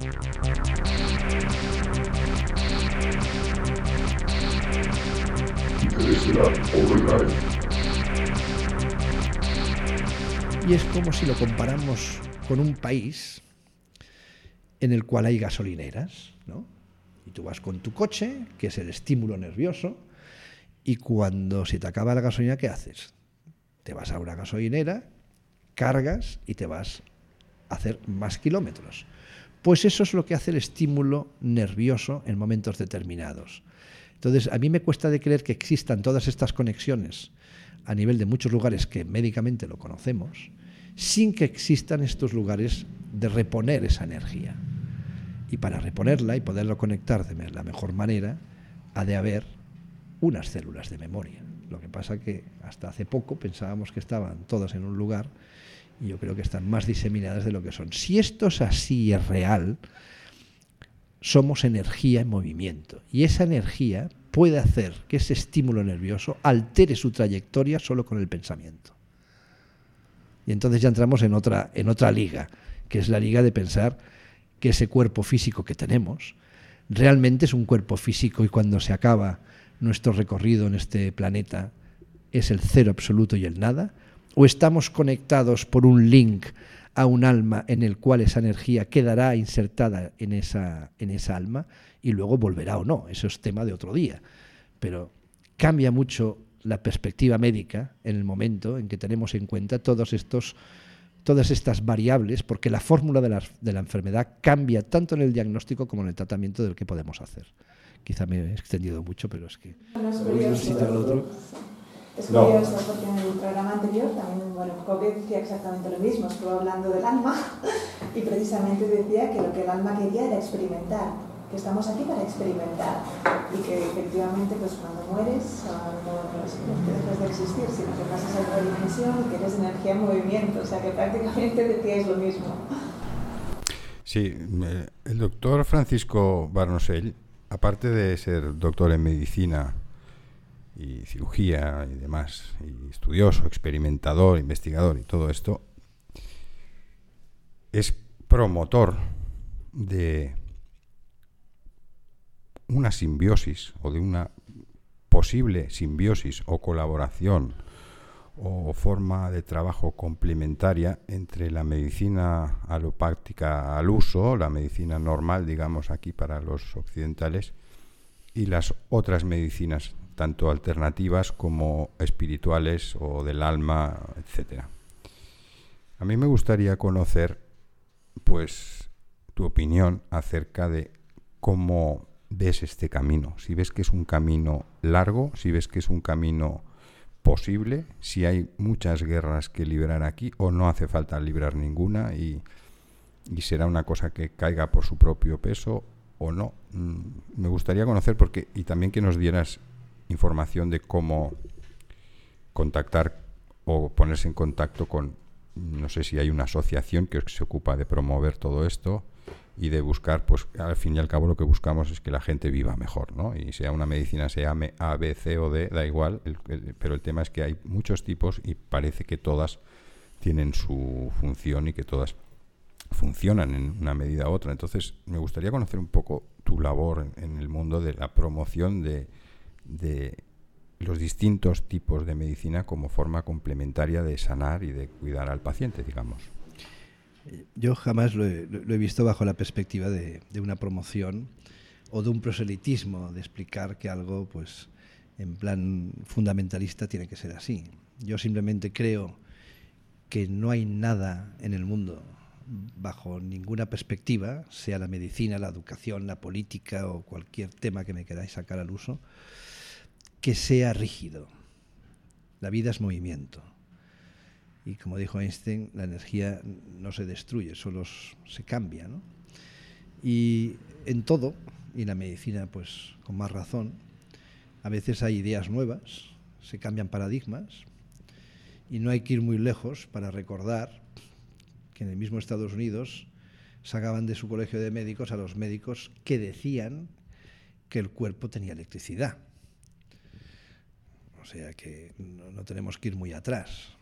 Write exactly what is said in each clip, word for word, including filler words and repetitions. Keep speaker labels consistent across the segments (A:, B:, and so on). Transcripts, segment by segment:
A: Y es como si lo comparamos con un país en el cual hay gasolineras, ¿no? Y tú vas con tu coche, que es el estímulo nervioso, y cuando se te acaba la gasolina, ¿qué haces? Te vas a una gasolinera, cargas y te vas a hacer más kilómetros. Pues eso es lo que hace el estímulo nervioso en momentos determinados. Entonces, a mí me cuesta de creer que existan todas estas conexiones a nivel de muchos lugares que médicamente lo conocemos, sin que existan estos lugares de reponer esa energía. Y para reponerla y poderlo conectar de la mejor manera, ha de haber unas células de memoria. Lo que pasa que hasta hace poco pensábamos que estaban todas en un lugar y yo creo que están más diseminadas de lo que son. Si esto es así y es real, somos energía en movimiento y esa energía puede hacer que ese estímulo nervioso altere su trayectoria solo con el pensamiento. Y entonces ya entramos en otra, en otra liga, que es la liga de pensar que ese cuerpo físico que tenemos realmente es un cuerpo físico y cuando se acaba nuestro recorrido en este planeta es el cero absoluto y el nada, o estamos conectados por un link a un alma en el cual esa energía quedará insertada en esa, en esa alma y luego volverá o no. Eso es tema de otro día. Pero cambia mucho la perspectiva médica en el momento en que tenemos en cuenta todos estos, todas estas variables, porque la fórmula de la, de la enfermedad cambia tanto en el diagnóstico como en el tratamiento del que podemos hacer. Quizá me he extendido mucho, pero es que
B: no es
A: de un sitio al otro.
B: Es curioso porque en el programa anterior también, bueno, Kobe decía exactamente lo mismo, estuvo hablando del alma y precisamente decía que lo que el alma quería era experimentar, que estamos aquí para experimentar y que efectivamente pues cuando mueres no, no es que dejes de existir, sino que pasas a otra dimensión y que eres energía en movimiento, o sea que prácticamente decíais lo mismo.
C: Sí, el doctor Francisco Barnosell, aparte de ser doctor en medicina y cirugía y demás, y estudioso, experimentador, investigador y todo esto, es promotor de una simbiosis o de una posible simbiosis o colaboración o forma de trabajo complementaria entre la medicina alopática al uso, la medicina normal, digamos aquí para los occidentales, y las otras medicinas, tanto alternativas como espirituales o del alma, etcétera. A mí me gustaría conocer, pues, tu opinión acerca de cómo ves este camino. Si ves que es un camino largo, si ves que es un camino posible, si hay muchas guerras que librar aquí o no hace falta librar ninguna y, y será una cosa que caiga por su propio peso o no. Mm, me gustaría conocer porque y también que nos dieras información de cómo contactar o ponerse en contacto con, no sé si hay una asociación que se ocupa de promover todo esto y de buscar, pues al fin y al cabo lo que buscamos es que la gente viva mejor, ¿no? Y sea una medicina, se llame A, B, C o D, da igual, el, el, pero el tema es que hay muchos tipos y parece que todas tienen su función y que todas funcionan en una medida u otra. Entonces me gustaría conocer un poco tu labor en, en el mundo de la promoción de, de los distintos tipos de medicina como forma complementaria de sanar y de cuidar al paciente, digamos.
A: Yo jamás lo he, lo he visto bajo la perspectiva de, de una promoción o de un proselitismo, de explicar que algo, pues, en plan fundamentalista tiene que ser así. Yo simplemente creo que no hay nada en el mundo, bajo ninguna perspectiva, sea la medicina, la educación, la política o cualquier tema que me queráis sacar al uso, que sea rígido. La vida es movimiento. Y como dijo Einstein, la energía no se destruye, solo se cambia, ¿no? Y en todo, y la medicina pues con más razón, a veces hay ideas nuevas, se cambian paradigmas, y no hay que ir muy lejos para recordar que en el mismo Estados Unidos sacaban de su colegio de médicos a los médicos que decían que el cuerpo tenía electricidad. O sea que no, no tenemos que ir muy atrás.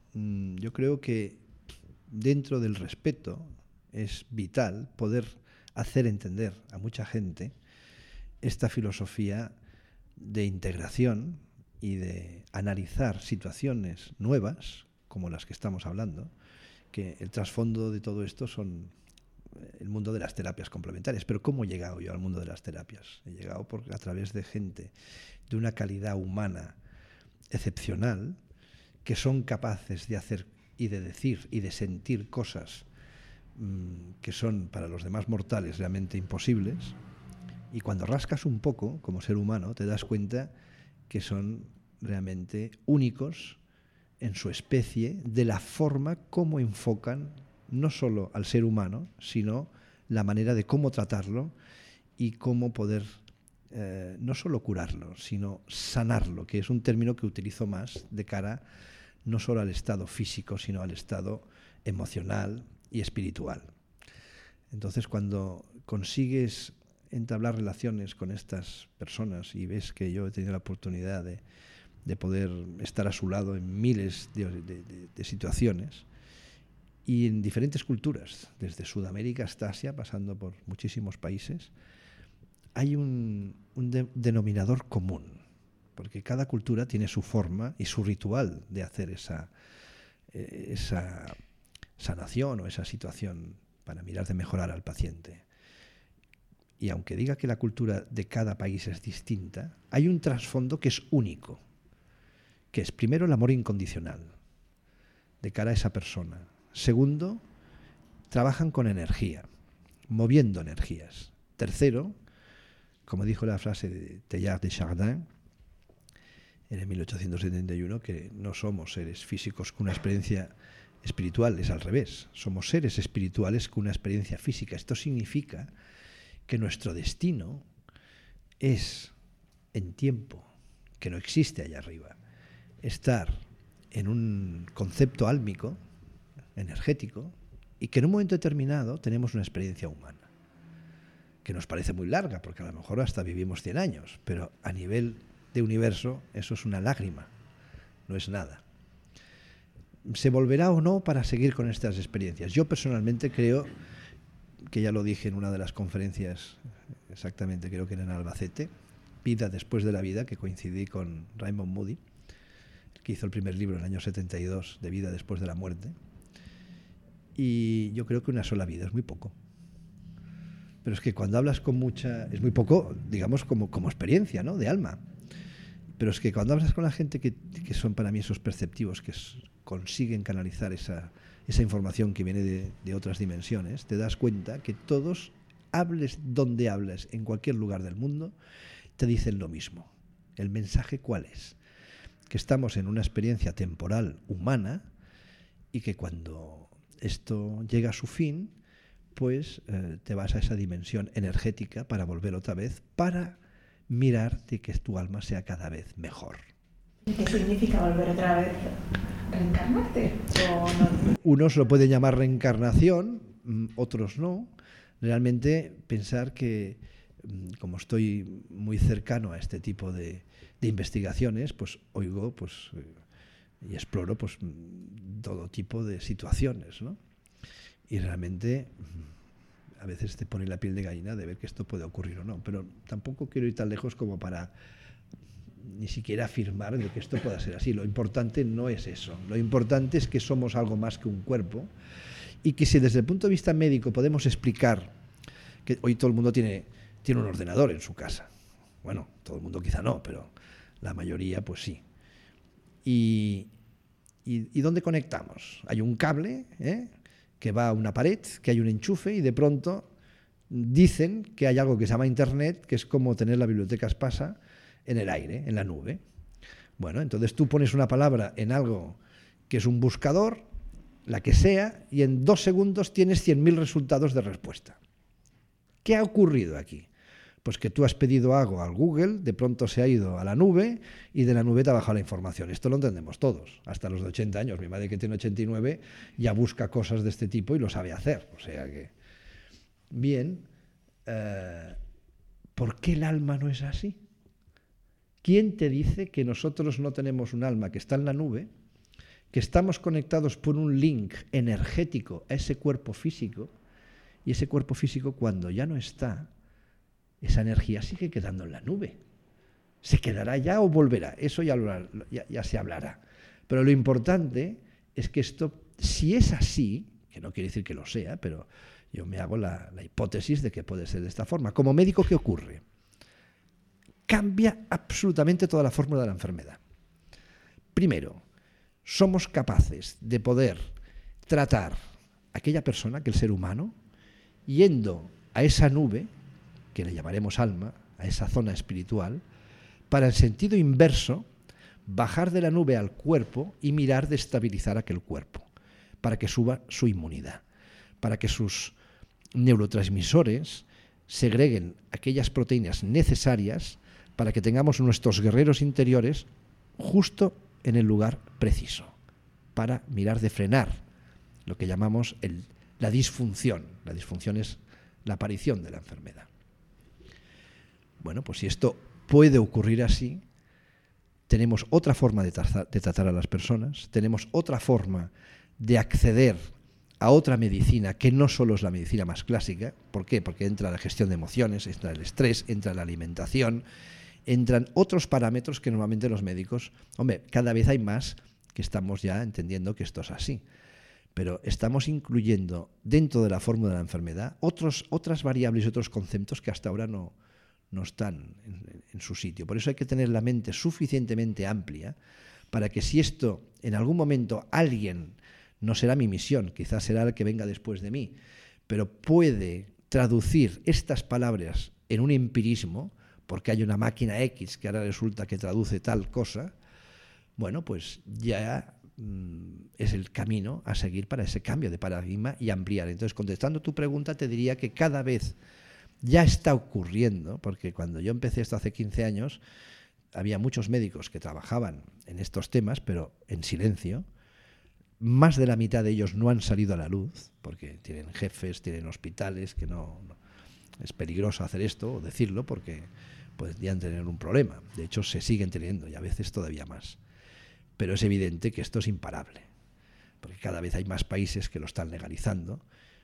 A: Yo creo que dentro del respeto es vital poder hacer entender a mucha gente esta filosofía de integración y de analizar situaciones nuevas, como las que estamos hablando, que el trasfondo de todo esto son el mundo de las terapias complementarias. Pero ¿cómo he llegado yo al mundo de las terapias? He llegado por, a través de gente de una calidad humana excepcional, que son capaces de hacer y de decir y de sentir cosas mmm, que son para los demás mortales realmente imposibles, y cuando rascas un poco como ser humano te das cuenta que son realmente únicos en su especie, de la forma como enfocan no solo al ser humano, sino la manera de cómo tratarlo y cómo poder eh, no solo curarlo, sino sanarlo, que es un término que utilizo más de cara no solo al estado físico, sino al estado emocional y espiritual. Entonces, cuando consigues entablar relaciones con estas personas y ves que yo he tenido la oportunidad de, de poder estar a su lado en miles de, de, de, de situaciones y en diferentes culturas, desde Sudamérica hasta Asia, pasando por muchísimos países, hay un, un de, denominador común, porque cada cultura tiene su forma y su ritual de hacer esa, esa sanación o esa situación para mirar de mejorar al paciente. Y aunque diga que la cultura de cada país es distinta, hay un trasfondo que es único, que es primero el amor incondicional de cara a esa persona. Segundo, trabajan con energía, moviendo energías. Tercero, como dijo la frase de Teilhard de Chardin en el mil ochocientos setenta y uno, que no somos seres físicos con una experiencia espiritual, es al revés. Somos seres espirituales con una experiencia física. Esto significa que nuestro destino es, en tiempo, que no existe allá arriba, estar en un concepto álmico, energético, y que en un momento determinado tenemos una experiencia humana, que nos parece muy larga, porque a lo mejor hasta vivimos cien años, pero a nivel de universo eso es una lágrima, no es nada. ¿Se volverá o no para seguir con estas experiencias? Yo personalmente creo, que ya lo dije en una de las conferencias, exactamente creo que era en Albacete, Vida después de la vida, que coincidí con Raymond Moody, que hizo el primer libro en el año setenta y dos de Vida después de la muerte, y yo creo que una sola vida es muy poco. Pero es que cuando hablas con mucha... es muy poco, digamos, como, como experiencia, ¿no?, de alma. Pero es que cuando hablas con la gente que, que son para mí esos perceptivos, que es, consiguen canalizar esa, esa información que viene de, de otras dimensiones, te das cuenta que todos, hables donde hables, en cualquier lugar del mundo, te dicen lo mismo. ¿El mensaje cuál es? Que estamos en una experiencia temporal humana y que cuando esto llega a su fin, pues eh, te vas a esa dimensión energética para volver otra vez, para mirar de que tu alma sea cada vez mejor.
B: ¿Y qué significa volver otra vez? ¿Reencarnarte? ¿O no?
A: Unos lo pueden llamar reencarnación, otros no. Realmente pensar que, como estoy muy cercano a este tipo de, de investigaciones, pues oigo pues, y exploro pues, todo tipo de situaciones, ¿no? Y realmente a veces te pone la piel de gallina de ver que esto puede ocurrir o no, pero tampoco quiero ir tan lejos como para ni siquiera afirmar de que esto pueda ser así. Lo importante no es eso, lo importante es que somos algo más que un cuerpo y que si desde el punto de vista médico podemos explicar que hoy todo el mundo tiene, tiene un ordenador en su casa, bueno, todo el mundo quizá no, pero la mayoría pues sí. ¿Y, y, y dónde conectamos? Hay un cable, ¿eh?, que va a una pared, que hay un enchufe y de pronto dicen que hay algo que se llama Internet, que es como tener la biblioteca Espasa en el aire, en la nube. Bueno, entonces tú pones una palabra en algo que es un buscador, la que sea, y en dos segundos tienes cien mil resultados de respuesta. ¿Qué ha ocurrido aquí? Pues que tú has pedido algo al Google, de pronto se ha ido a la nube y de la nube te ha bajado la información. Esto lo entendemos todos, hasta los de ochenta años. Mi madre, que tiene ochenta y nueve, ya busca cosas de este tipo y lo sabe hacer. O sea que, bien, eh, ¿por qué el alma no es así? ¿Quién te dice que nosotros no tenemos un alma que está en la nube, que estamos conectados por un link energético a ese cuerpo físico Y ese cuerpo físico, cuando ya no está, esa energía sigue quedando en la nube. ¿Se quedará ya o volverá? Eso ya, lo, ya, ya se hablará. Pero lo importante es que esto, si es así, que no quiere decir que lo sea, pero yo me hago la, la hipótesis de que puede ser de esta forma. Como médico, ¿qué ocurre? Cambia absolutamente toda la fórmula de la enfermedad. Primero, somos capaces de poder tratar a aquella persona, que el ser humano, yendo a esa nube, que le llamaremos alma, a esa zona espiritual, para en sentido inverso, bajar de la nube al cuerpo y mirar de estabilizar aquel cuerpo, para que suba su inmunidad, para que sus neurotransmisores segreguen aquellas proteínas necesarias para que tengamos nuestros guerreros interiores justo en el lugar preciso, para mirar de frenar lo que llamamos el, la disfunción. La disfunción es la aparición de la enfermedad. Bueno, pues si esto puede ocurrir así, tenemos otra forma de tratar, de tratar a las personas, tenemos otra forma de acceder a otra medicina que no solo es la medicina más clásica. ¿Por qué? Porque entra la gestión de emociones, entra el estrés, entra la alimentación, entran otros parámetros que normalmente los médicos, hombre, cada vez hay más que estamos ya entendiendo que esto es así, pero estamos incluyendo dentro de la fórmula de la enfermedad otros, otras variables y otros conceptos que hasta ahora no, no están en, en su sitio. Por eso hay que tener la mente suficientemente amplia para que si esto en algún momento alguien, no será mi misión, quizás será el que venga después de mí, pero puede traducir estas palabras en un empirismo, porque hay una máquina X que ahora resulta que traduce tal cosa, bueno, pues ya mm, es el camino a seguir para ese cambio de paradigma y ampliar. Entonces, contestando tu pregunta, te diría que cada vez ya está ocurriendo, porque cuando yo empecé esto hace quince años, había muchos médicos que trabajaban en estos temas, pero en silencio. Más de la mitad de ellos no han salido a la luz, porque tienen jefes, tienen hospitales, que no, no es peligroso hacer esto o decirlo, porque podrían tener un problema. De hecho, se siguen teniendo y a veces todavía más. Pero es evidente que esto es imparable, porque cada vez hay más países que lo están legalizando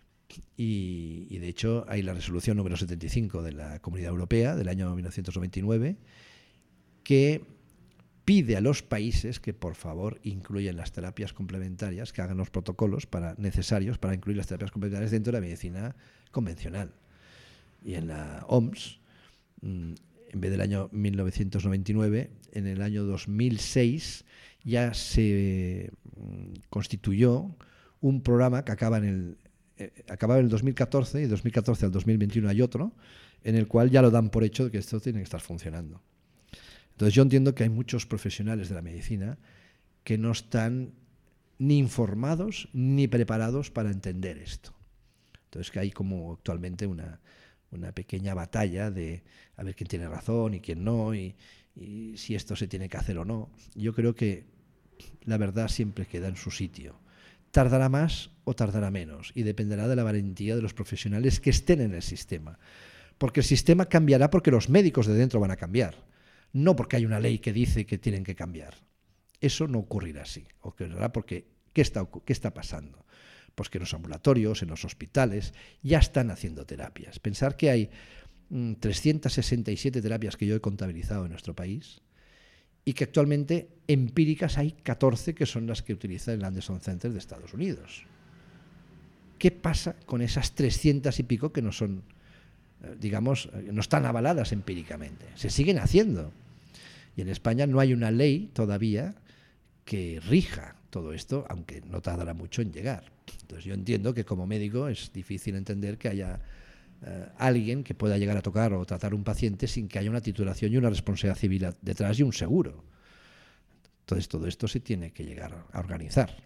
A: y, y de hecho hay la resolución número setenta y cinco de la Comunidad Europea del año mil novecientos noventa y nueve que pide a los países que por favor incluyan las terapias complementarias, que hagan los protocolos para, necesarios para incluir las terapias complementarias dentro de la medicina convencional. Y en la O M S, en vez del año mil novecientos noventa y nueve, en el año dos mil seis ya se constituyó un programa que acaba en el, eh, acababa en el dos mil catorce, y de dos mil catorce al dos mil veintiuno hay otro, en el cual ya lo dan por hecho de que esto tiene que estar funcionando. Entonces yo entiendo que hay muchos profesionales de la medicina que no están ni informados ni preparados para entender esto. Entonces que hay como actualmente una, una pequeña batalla de a ver quién tiene razón y quién no, y, y si esto se tiene que hacer o no. Yo creo que la verdad siempre queda en su sitio. Tardará más o tardará menos, y dependerá de la valentía de los profesionales que estén en el sistema. Porque el sistema cambiará porque los médicos de dentro van a cambiar. No porque hay una ley que dice que tienen que cambiar. Eso no ocurrirá así. Ocurrirá porque ¿qué está, qué está pasando? Pues que en los ambulatorios, en los hospitales, ya están haciendo terapias. Pensar que hay mmm, trescientas sesenta y siete terapias que yo he contabilizado en nuestro país y que actualmente empíricas hay catorce que son las que utiliza el Anderson Center de Estados Unidos. ¿Qué pasa con esas trescientas y pico que no son, digamos, no están avaladas empíricamente? Se siguen haciendo. Y en España no hay una ley todavía que rija todo esto, aunque no tardará mucho en llegar. Entonces yo entiendo que como médico es difícil entender que haya eh, alguien que pueda llegar a tocar o tratar a un paciente sin que haya una titulación y una responsabilidad civil detrás y un seguro. Entonces todo esto se tiene que llegar a organizar.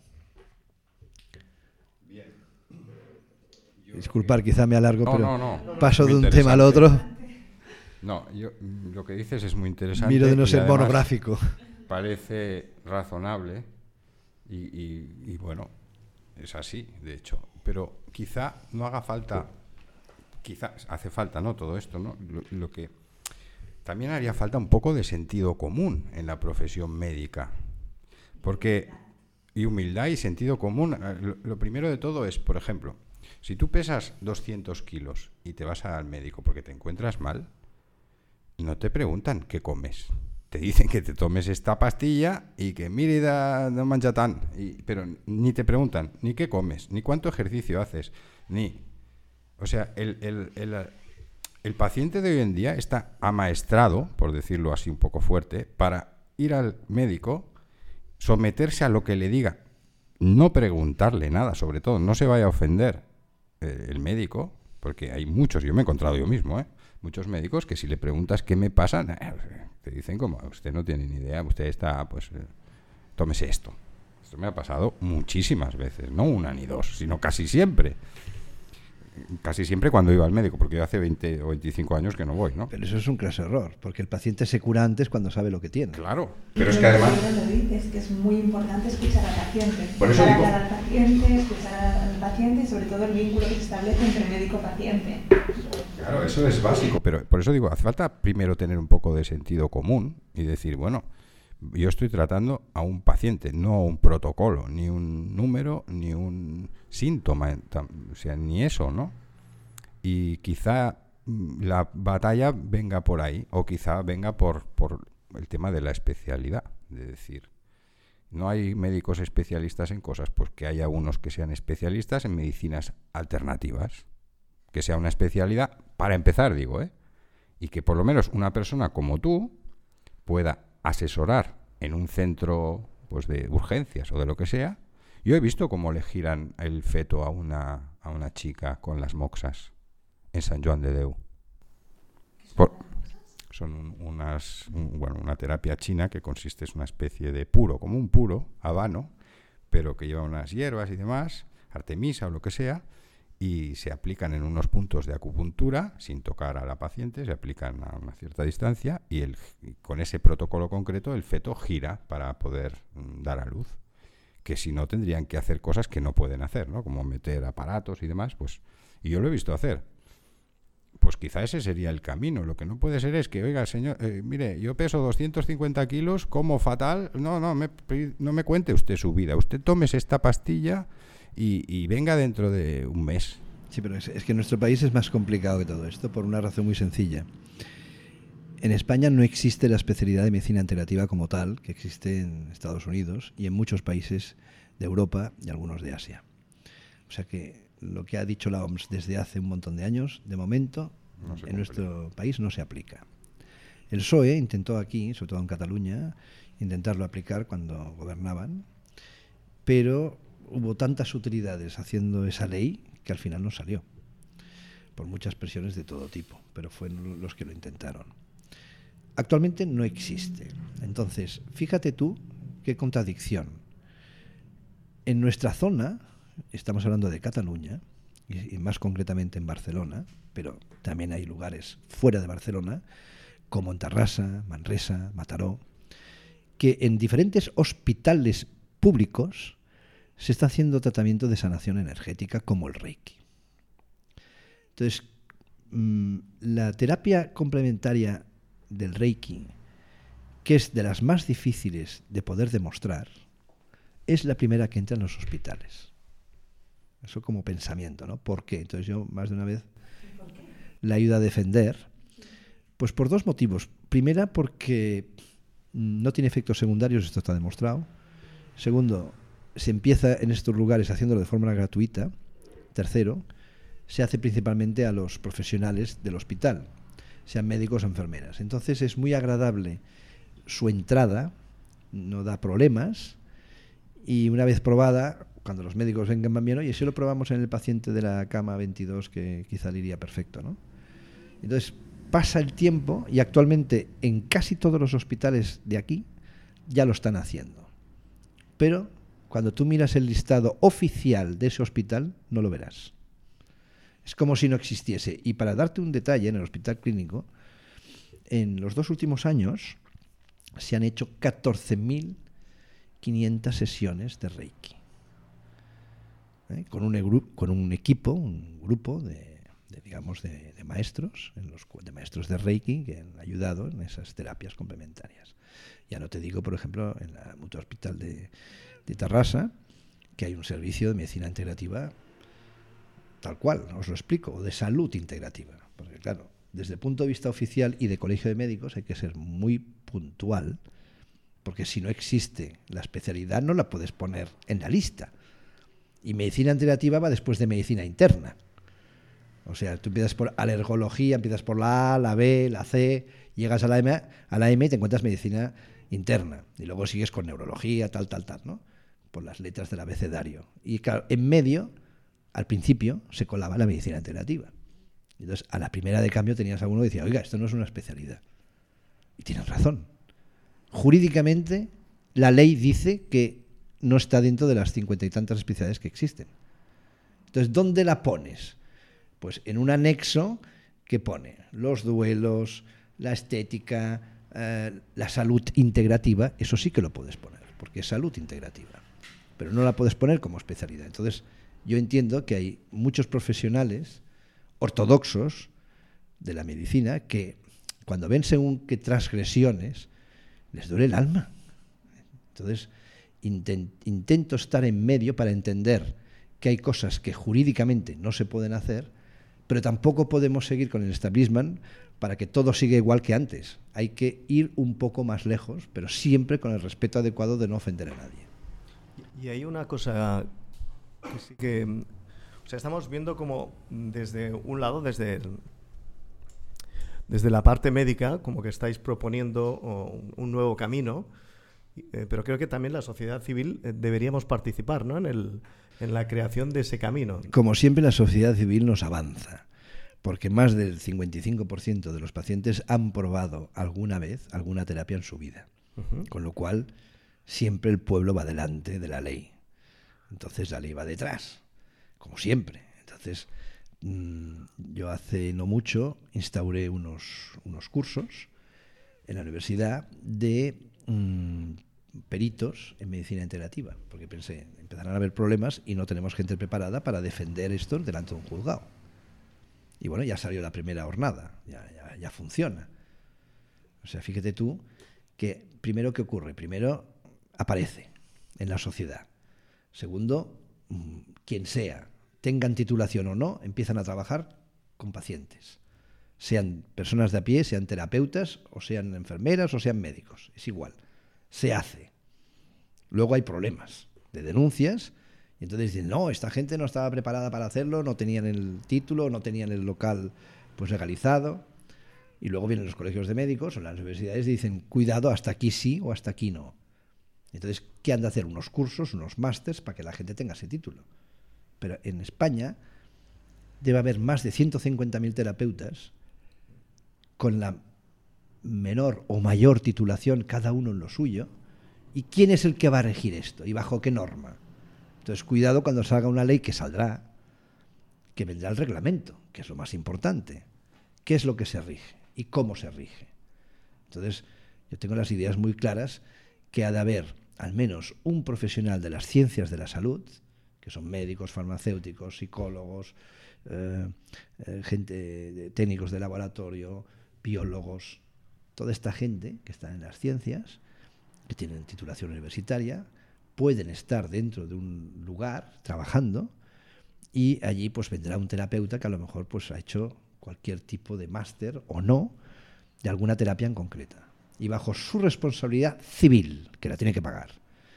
C: Bien.
A: Disculpar, quizá me alargo,
C: no,
A: pero
C: no, no.
A: paso
C: Muy
A: de un tema al otro.
C: No, yo, lo que dices es muy interesante.
A: Miro de no
C: y
A: ser monográfico.
C: Parece razonable y, y, y bueno, es así, de hecho. Pero quizá no haga falta, quizá hace falta, ¿no? Todo esto, ¿no? Lo, lo que también haría falta un poco de sentido común en la profesión médica. Porque, y humildad y sentido común. Lo, lo primero de todo es, por ejemplo, Si tú pesas doscientos kilos y te vas al médico porque te encuentras mal, no te preguntan qué comes. Te dicen que te tomes esta pastilla y que mire da, no mancha tan, y, pero ni te preguntan ni qué comes, ni cuánto ejercicio haces, ni... O sea, el, el, el, el paciente de hoy en día está amaestrado, por decirlo así un poco fuerte, para ir al médico, someterse a lo que le diga, no preguntarle nada, sobre todo, no se vaya a ofender eh, el médico, porque hay muchos, yo me he encontrado yo mismo, ¿eh? Muchos médicos que si le preguntas qué me pasa, eh, te dicen como, usted no tiene ni idea, usted está, pues, eh, tómese esto. Esto me ha pasado muchísimas veces, no una ni dos, sino casi siempre. Casi siempre cuando iba al médico, porque yo hace veinte o veinticinco años que no voy, ¿no?
A: Pero eso es un craso error, porque el paciente se cura antes cuando sabe lo que tiene.
C: Claro, pero es que además...
B: Lo dices, que es muy importante escuchar al paciente.
C: Por eso digo...
B: Escuchar al paciente, escuchar al paciente y sobre todo el vínculo que se establece entre médico-paciente.
C: Claro, eso es básico, pero por eso digo, hace falta primero tener un poco de sentido común y decir, bueno, yo estoy tratando a un paciente, no un protocolo, ni un número, ni un síntoma, o sea, ni eso, ¿no? Y quizá la batalla venga por ahí, o quizá venga por, por el tema de la especialidad, de decir, no hay médicos especialistas en cosas, pues que haya unos que sean especialistas en medicinas alternativas, que sea una especialidad, para empezar, digo, ¿eh? Y que por lo menos una persona como tú pueda asesorar en un centro pues de urgencias o de lo que sea. Yo he visto cómo le giran el feto a una, a una chica con las moxas en San Joan de Déu. Por, son un, unas, un, bueno, una terapia china que consiste en una especie de puro, como un puro habano, pero que lleva unas hierbas y demás, artemisa o lo que sea, y se aplican en unos puntos de acupuntura, sin tocar a la paciente, se aplican a una cierta distancia y, el, y con ese protocolo concreto el feto gira para poder mm, dar a luz. Que si no tendrían que hacer cosas que no pueden hacer, ¿no? Como meter aparatos y demás, pues, y yo lo he visto hacer. Pues quizá ese sería el camino. Lo que no puede ser es que, oiga, señor, eh, mire, yo peso doscientos cincuenta kilos, como fatal, no, no me, no me cuente usted su vida, usted tómese esta pastilla y, y venga dentro de un mes.
A: Sí, pero es, es que nuestro país es más complicado que todo esto, por una razón muy sencilla. En España no existe la especialidad de medicina integrativa como tal, que existe en Estados Unidos y en muchos países de Europa y algunos de Asia. O sea que lo que ha dicho la O M S desde hace un montón de años, de momento, no en nuestro país no se aplica. El P S O E intentó aquí, sobre todo en Cataluña, intentarlo aplicar cuando gobernaban, pero hubo tantas utilidades haciendo esa ley que al final no salió, por muchas presiones de todo tipo, pero fueron los que lo intentaron. Actualmente no existe. Entonces, fíjate tú qué contradicción. En nuestra zona, estamos hablando de Cataluña, y más concretamente en Barcelona, pero también hay lugares fuera de Barcelona, como en Tarrasa, Manresa, Mataró, que en diferentes hospitales públicos se está haciendo tratamiento de sanación energética como el Reiki. Entonces, mmm, la terapia complementaria del Reiki, que es de las más difíciles de poder demostrar, es la primera que entra en los hospitales. Eso como pensamiento, ¿no? ¿Por qué? Entonces yo más de una vez la ayudo a defender, pues por dos motivos. Primera, porque no tiene efectos secundarios, esto está demostrado. Segundo, se empieza en estos lugares haciéndolo de forma gratuita. Tercero, se hace principalmente a los profesionales del hospital, sean médicos o enfermeras. Entonces es muy agradable su entrada, no da problemas, y una vez probada, cuando los médicos vengan van bien, oye, si lo probamos en el paciente de la cama veintidós, que quizá le iría perfecto, ¿no? Entonces pasa el tiempo y actualmente en casi todos los hospitales de aquí ya lo están haciendo. Pero cuando tú miras el listado oficial de ese hospital, no lo verás. Es como si no existiese. Y para darte un detalle, en el hospital clínico, en los dos últimos años se han hecho catorce mil quinientas sesiones de Reiki. ¿Eh? Con, un, con un equipo, un grupo de, de digamos, de, de maestros, en los, de maestros de Reiki que han ayudado en esas terapias complementarias. Ya no te digo, por ejemplo, en la Mutua Hospital de, de Tarrasa, que hay un servicio de medicina integrativa tal cual, os lo explico, o de salud integrativa. Porque claro, desde el punto de vista oficial y de colegio de médicos hay que ser muy puntual, porque si no existe la especialidad no la puedes poner en la lista. Y medicina integrativa va después de medicina interna. O sea, tú empiezas por alergología, empiezas por la A, la B, la C, llegas a la M, a la M y te encuentras medicina interna. Y luego sigues con neurología, tal, tal, tal, ¿no? Por las letras del abecedario. Y claro, en medio, al principio, se colaba la medicina integrativa. Entonces, a la primera de cambio tenías a uno que decía, oiga, esto no es una especialidad. Y tienes razón. Jurídicamente, la ley dice que no está dentro de las cincuenta y tantas especialidades que existen. Entonces, ¿dónde la pones? Pues en un anexo que pone los duelos, la estética, eh, la salud integrativa, eso sí que lo puedes poner, porque es salud integrativa, pero no la puedes poner como especialidad. Entonces, yo entiendo que hay muchos profesionales ortodoxos de la medicina que cuando ven según qué transgresiones les duele el alma. Entonces, intent, intento estar en medio para entender que hay cosas que jurídicamente no se pueden hacer, pero tampoco podemos seguir con el establishment para que todo siga igual que antes. Hay que ir un poco más lejos, pero siempre con el respeto adecuado de no ofender a nadie.
D: Y hay una cosa que sí que... O sea, estamos viendo como desde un lado, desde, el, desde la parte médica, como que estáis proponiendo oh, un nuevo camino, eh, pero creo que también la sociedad civil eh, deberíamos participar, ¿no?, en el... en la creación de ese camino.
A: Como siempre, la sociedad civil nos avanza, porque más del cincuenta y cinco por ciento de los pacientes han probado alguna vez alguna terapia en su vida, uh-huh. Con lo cual siempre el pueblo va delante de la ley. Entonces la ley va detrás, como siempre. Entonces mmm, yo hace no mucho instauré unos, unos cursos en la universidad de... Mmm, peritos en medicina integrativa, porque pensé, empezarán a haber problemas y no tenemos gente preparada para defender esto delante de un juzgado. Y bueno, ya salió la primera jornada, ya, ya, ya funciona. O sea, fíjate tú que primero, ¿qué ocurre? Primero, aparece en la sociedad. Segundo, quien sea, tengan titulación o no, empiezan a trabajar con pacientes. Sean personas de a pie, sean terapeutas, o sean enfermeras, o sean médicos. Es igual. Se hace. Luego hay problemas de denuncias y entonces dicen, no, esta gente no estaba preparada para hacerlo, no tenían el título, no tenían el local pues legalizado. Y luego vienen los colegios de médicos o las universidades y dicen, cuidado, hasta aquí sí o hasta aquí no. Entonces, ¿qué han de hacer? Unos cursos, unos másters para que la gente tenga ese título. Pero en España debe haber más de ciento cincuenta mil terapeutas con la menor o mayor titulación, cada uno en lo suyo. ¿Y quién es el que va a regir esto? ¿Y bajo qué norma? Entonces, cuidado cuando salga una ley, que saldrá, que vendrá el reglamento, que es lo más importante. ¿Qué es lo que se rige? ¿Y cómo se rige? Entonces, yo tengo las ideas muy claras que ha de haber al menos un profesional de las ciencias de la salud, que son médicos, farmacéuticos, psicólogos, eh, eh, gente de, técnicos de laboratorio, biólogos, toda esta gente que está en las ciencias, que tienen titulación universitaria, pueden estar dentro de un lugar trabajando y allí pues vendrá un terapeuta que a lo mejor pues ha hecho cualquier tipo de máster o no de alguna terapia en concreta y bajo su responsabilidad civil, que la tiene que pagar,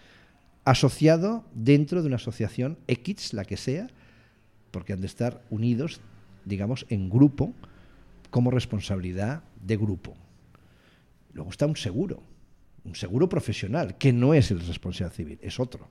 A: asociado dentro de una asociación X, la que sea, porque han de estar unidos, digamos, en grupo como responsabilidad de grupo. Luego está un seguro, un seguro profesional, que no es el responsabilidad civil, es otro.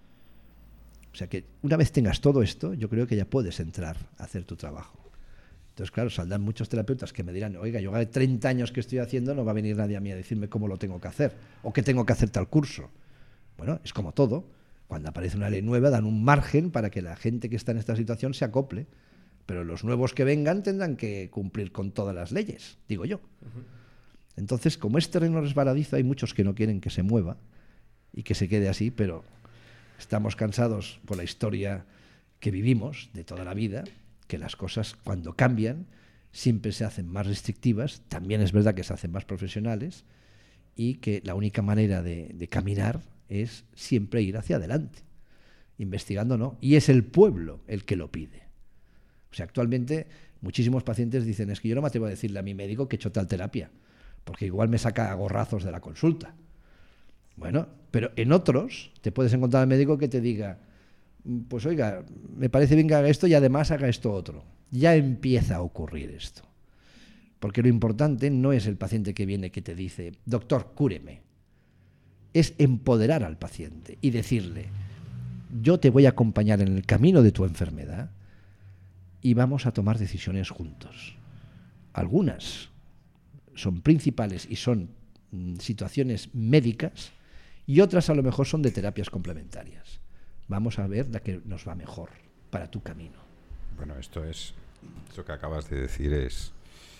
A: O sea que una vez tengas todo esto, yo creo que ya puedes entrar a hacer tu trabajo. Entonces, claro, saldrán muchos terapeutas que me dirán, oiga, yo hace treinta años que estoy haciendo, no va a venir nadie a mí a decirme cómo lo tengo que hacer, o que tengo que hacer tal curso. Bueno, es como todo. Cuando aparece una ley nueva, dan un margen para que la gente que está en esta situación se acople. Pero los nuevos que vengan tendrán que cumplir con todas las leyes, digo yo. Uh-huh. Entonces, como es terreno resbaladizo, hay muchos que no quieren que se mueva y que se quede así, pero estamos cansados por la historia que vivimos de toda la vida, que las cosas cuando cambian siempre se hacen más restrictivas, también es verdad que se hacen más profesionales y que la única manera de, de caminar es siempre ir hacia adelante, investigando no, y es el pueblo el que lo pide. O sea, actualmente muchísimos pacientes dicen, es que yo no me atrevo a decirle a mi médico que he hecho tal terapia, porque igual me saca a gorrazos de la consulta. Bueno, pero en otros te puedes encontrar al médico que te diga, pues oiga, me parece bien que haga esto y además haga esto otro. Ya empieza a ocurrir esto. Porque lo importante no es el paciente que viene que te dice, doctor, cúreme. Es empoderar al paciente y decirle, yo te voy a acompañar en el camino de tu enfermedad y vamos a tomar decisiones juntos. Algunas son principales y son mm, situaciones médicas y otras a lo mejor son de terapias complementarias. Vamos a ver la que nos va mejor para tu camino.
C: Bueno, esto es, esto que acabas de decir es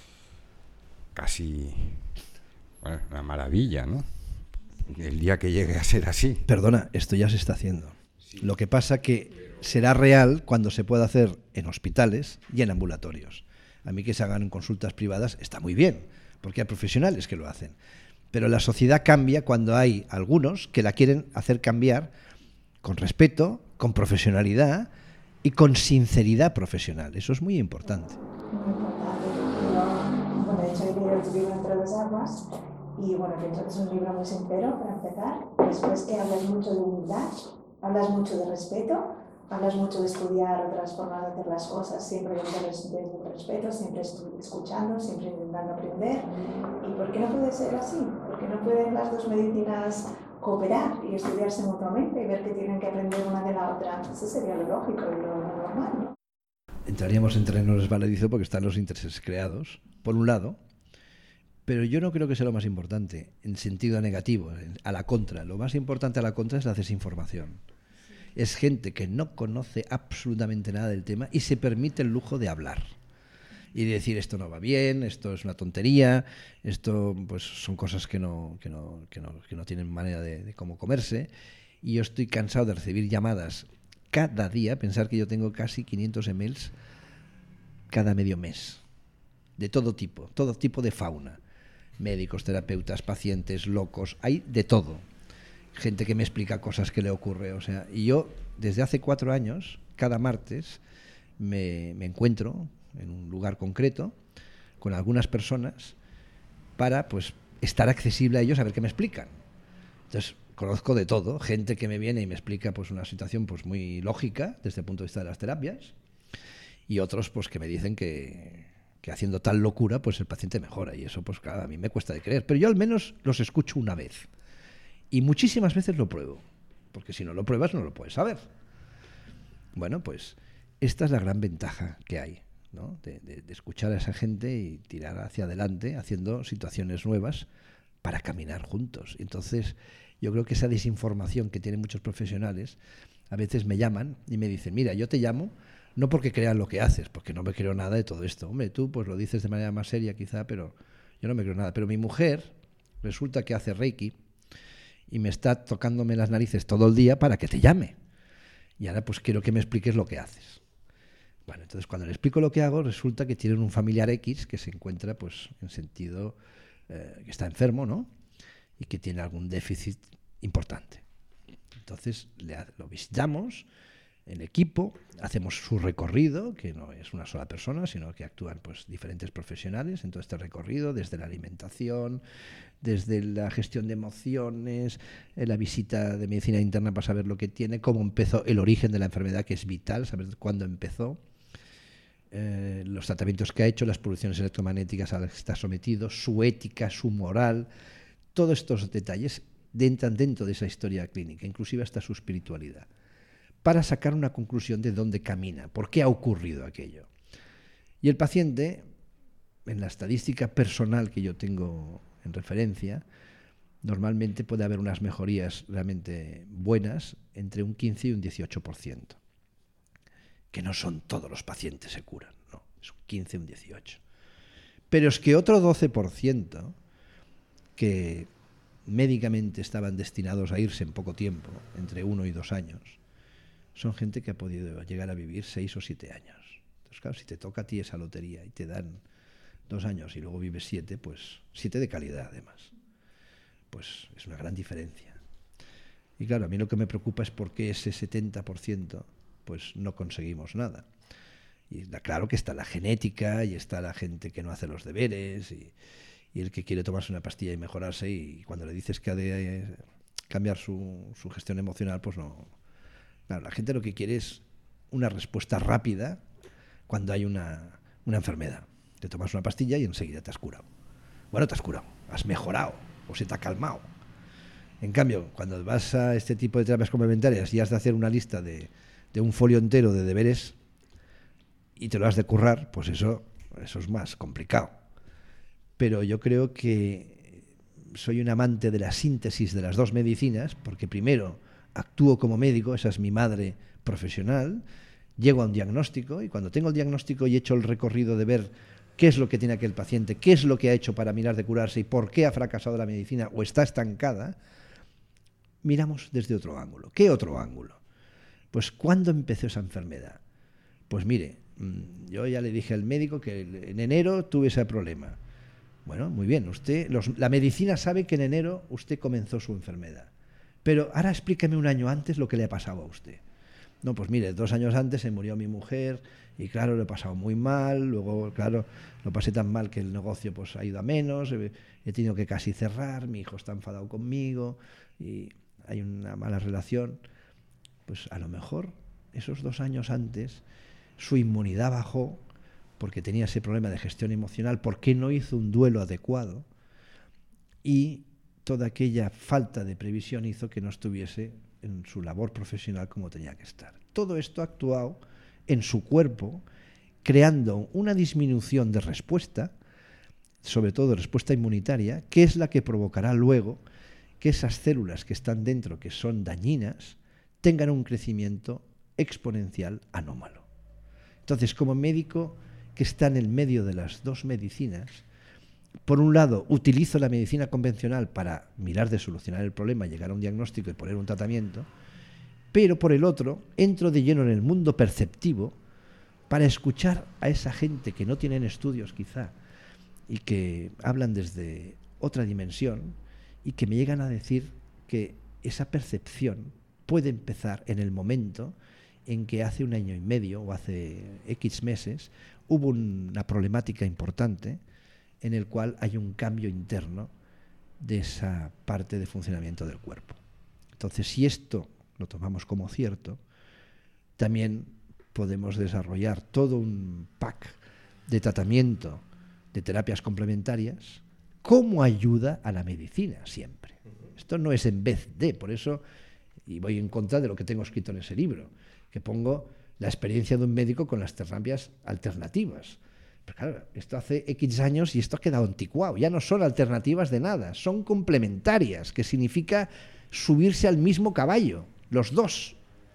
C: casi, bueno, una maravilla, ¿no? El día que llegue a ser así.
A: Perdona, esto ya se está haciendo. Sí. Lo que pasa que será real cuando se pueda hacer en hospitales y en ambulatorios. A mí que se hagan en consultas privadas está muy bien, porque hay profesionales que lo hacen. Pero la sociedad cambia cuando hay algunos que la quieren hacer cambiar con respeto, con profesionalidad y con sinceridad profesional. Eso es muy importante.
B: Muy importante. Yo, bueno, de hecho, he leído tu libro Entre dos aguas y, bueno, pienso que es un libro muy sincero para empezar. Después que hablas mucho de humildad, hablas mucho de respeto, hablas mucho de estudiar otras formas de hacer las cosas, siempre desde el respeto, siempre escuchando, siempre intentando aprender. ¿Y por qué no puede ser así? ¿Por qué no pueden las dos medicinas cooperar y estudiarse mutuamente y ver que tienen que aprender una de la otra? Eso sería lo lógico y lo normal, ¿no?
A: Entraríamos en terreno resbaladizo porque están los intereses creados, por un lado, pero yo no creo que sea lo más importante en sentido negativo, a la contra. Lo más importante a la contra es la desinformación. Es gente que no conoce absolutamente nada del tema y se permite el lujo de hablar y de decir esto no va bien, esto es una tontería, esto pues son cosas que no, que no, que no, que no tienen manera de, de cómo comerse. Y yo estoy cansado de recibir llamadas cada día, pensar que yo tengo casi quinientos emails cada medio mes, de todo tipo, todo tipo de fauna. Médicos, terapeutas, pacientes, locos, hay de todo. Gente que me explica cosas que le ocurre, o sea, y yo desde hace cuatro años, cada martes, me, me encuentro en un lugar concreto con algunas personas para pues estar accesible a ellos a ver qué me explican. Entonces, conozco de todo, gente que me viene y me explica pues una situación pues muy lógica desde el punto de vista de las terapias y otros pues que me dicen que, que haciendo tal locura pues el paciente mejora y eso pues claro, a mí me cuesta de creer, pero yo al menos los escucho una vez. Y muchísimas veces lo pruebo, porque si no lo pruebas no lo puedes saber. Bueno, pues esta es la gran ventaja que hay, ¿no? De, de, de escuchar a esa gente y tirar hacia adelante haciendo situaciones nuevas para caminar juntos. Entonces, yo creo que esa desinformación que tienen muchos profesionales, a veces me llaman y me dicen, mira, yo te llamo no porque crean lo que haces, porque no me creo nada de todo esto. Hombre, tú pues lo dices de manera más seria quizá, pero yo no me creo nada. Pero mi mujer resulta que hace Reiki y me está tocándome las narices todo el día para que te llame. Y ahora pues quiero que me expliques lo que haces. Bueno, entonces cuando le explico lo que hago, resulta que tienen un familiar X que se encuentra pues en sentido eh, que está enfermo, ¿no? Y que tiene algún déficit importante. Entonces le, lo visitamos en equipo, hacemos su recorrido, que no es una sola persona, sino que actúan pues diferentes profesionales en todo este recorrido, desde la alimentación, desde la gestión de emociones, la visita de medicina interna para saber lo que tiene, cómo empezó el origen de la enfermedad, que es vital, saber cuándo empezó, eh, los tratamientos que ha hecho, las pulsiones electromagnéticas a las que está sometido, su ética, su moral, todos estos detalles entran dentro de esa historia clínica, inclusive hasta su espiritualidad, para sacar una conclusión de dónde camina, por qué ha ocurrido aquello. Y el paciente, en la estadística personal que yo tengo en referencia, normalmente puede haber unas mejorías realmente buenas entre un quince y un dieciocho por ciento. Que no son todos los pacientes se curan, no, es un quince, un dieciocho. Pero es que otro doce por ciento que médicamente estaban destinados a irse en poco tiempo, entre uno y dos años, son gente que ha podido llegar a vivir seis o siete años. Entonces, claro, si te toca a ti esa lotería y te dan dos años y luego vives siete, pues siete de calidad además, pues es una gran diferencia. Y claro, a mí lo que me preocupa es por qué ese setenta por ciento pues no conseguimos nada. Y está claro que está la genética y está la gente que no hace los deberes y, y el que quiere tomarse una pastilla y mejorarse, y cuando le dices que ha de eh, cambiar su, su gestión emocional, pues no. Claro, la gente lo que quiere es una respuesta rápida cuando hay una, una enfermedad. Te tomas una pastilla y enseguida te has curado. Bueno, te has curado, has mejorado o se te ha calmado. En cambio, cuando vas a este tipo de terapias complementarias y has de hacer una lista de, de un folio entero de deberes y te lo has de currar, pues eso, eso es más complicado. Pero yo creo que soy un amante de la síntesis de las dos medicinas, porque primero actúo como médico, esa es mi madre profesional, llego a un diagnóstico y cuando tengo el diagnóstico y he hecho el recorrido de ver qué es lo que tiene aquel paciente, qué es lo que ha hecho para mirar de curarse y por qué ha fracasado la medicina o está estancada, miramos desde otro ángulo. ¿Qué otro ángulo? Pues ¿cuándo empezó esa enfermedad? Pues mire, yo ya le dije al médico que en enero tuve ese problema. Bueno, muy bien, usted, los, la medicina sabe que en enero usted comenzó su enfermedad. Pero ahora explíqueme un año antes lo que le ha pasado a usted. No, pues mire, dos años antes se murió mi mujer y claro, lo he pasado muy mal, luego, claro, lo pasé tan mal que el negocio pues ha ido a menos, he, he tenido que casi cerrar, mi hijo está enfadado conmigo y hay una mala relación. Pues a lo mejor esos dos años antes su inmunidad bajó porque tenía ese problema de gestión emocional, porque no hizo un duelo adecuado y toda aquella falta de previsión hizo que no estuviese en su labor profesional como tenía que estar. Todo esto ha actuado en su cuerpo, creando una disminución de respuesta, sobre todo respuesta inmunitaria, que es la que provocará luego que esas células que están dentro, que son dañinas, tengan un crecimiento exponencial anómalo. Entonces, como médico que está en el medio de las dos medicinas, por un lado, utilizo la medicina convencional para mirar de solucionar el problema, llegar a un diagnóstico y poner un tratamiento, pero por el otro, entro de lleno en el mundo perceptivo para escuchar a esa gente que no tienen estudios quizá y que hablan desde otra dimensión y que me llegan a decir que esa percepción puede empezar en el momento en que hace un año y medio o hace X meses hubo una problemática importante en el cual hay un cambio interno de esa parte de funcionamiento del cuerpo. Entonces, si esto lo tomamos como cierto, también podemos desarrollar todo un pack de tratamiento, de terapias complementarias, como ayuda a la medicina siempre. Esto no es en vez de, por eso, y voy en contra de lo que tengo escrito en ese libro, que pongo la experiencia de un médico con las terapias alternativas. Pero claro, esto hace X años y esto ha quedado anticuado. Ya no son alternativas de nada, son complementarias, que significa subirse al mismo caballo, los dos.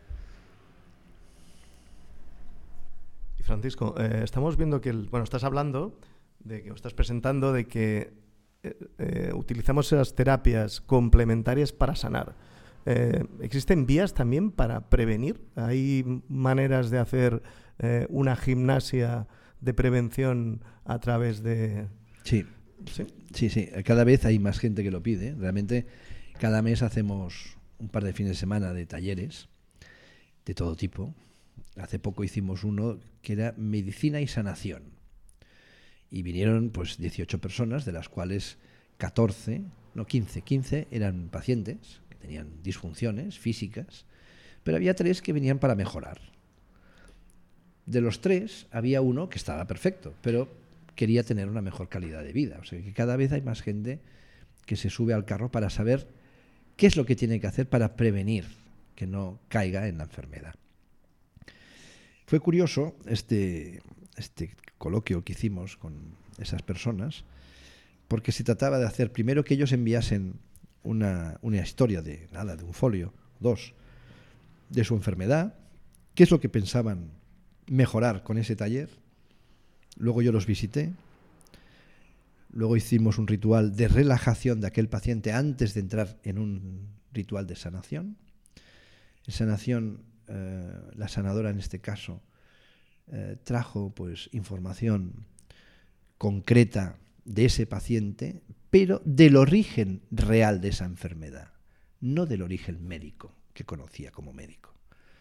D: Y Francisco, eh, estamos viendo que, el, bueno, estás hablando, de que o estás presentando de que eh, eh, utilizamos esas terapias complementarias para sanar. Eh, ¿Existen vías también para prevenir? ¿Hay maneras de hacer eh, una gimnasia de prevención a través de...?
A: Sí, sí, sí, sí. Cada vez hay más gente que lo pide. Realmente cada mes hacemos un par de fines de semana de talleres de todo tipo. Hace poco hicimos uno que era medicina y sanación. Y vinieron pues dieciocho personas, de las cuales catorce, no quince, quince eran pacientes que tenían disfunciones físicas, pero había tres que venían para mejorar. De los tres, había uno que estaba perfecto, pero quería tener una mejor calidad de vida. O sea que cada vez hay más gente que se sube al carro para saber qué es lo que tiene que hacer para prevenir que no caiga en la enfermedad. Fue curioso este, este coloquio que hicimos con esas personas, porque se trataba de hacer primero que ellos enviasen una, una historia de nada, de un folio, dos, de su enfermedad, qué es lo que pensaban mejorar con ese taller. Luego yo los visité, luego hicimos un ritual de relajación de aquel paciente antes de entrar en un ritual de sanación. En sanación, eh, la sanadora en este caso eh, trajo pues información concreta de ese paciente, pero del origen real de esa enfermedad, no del origen médico que conocía como médico.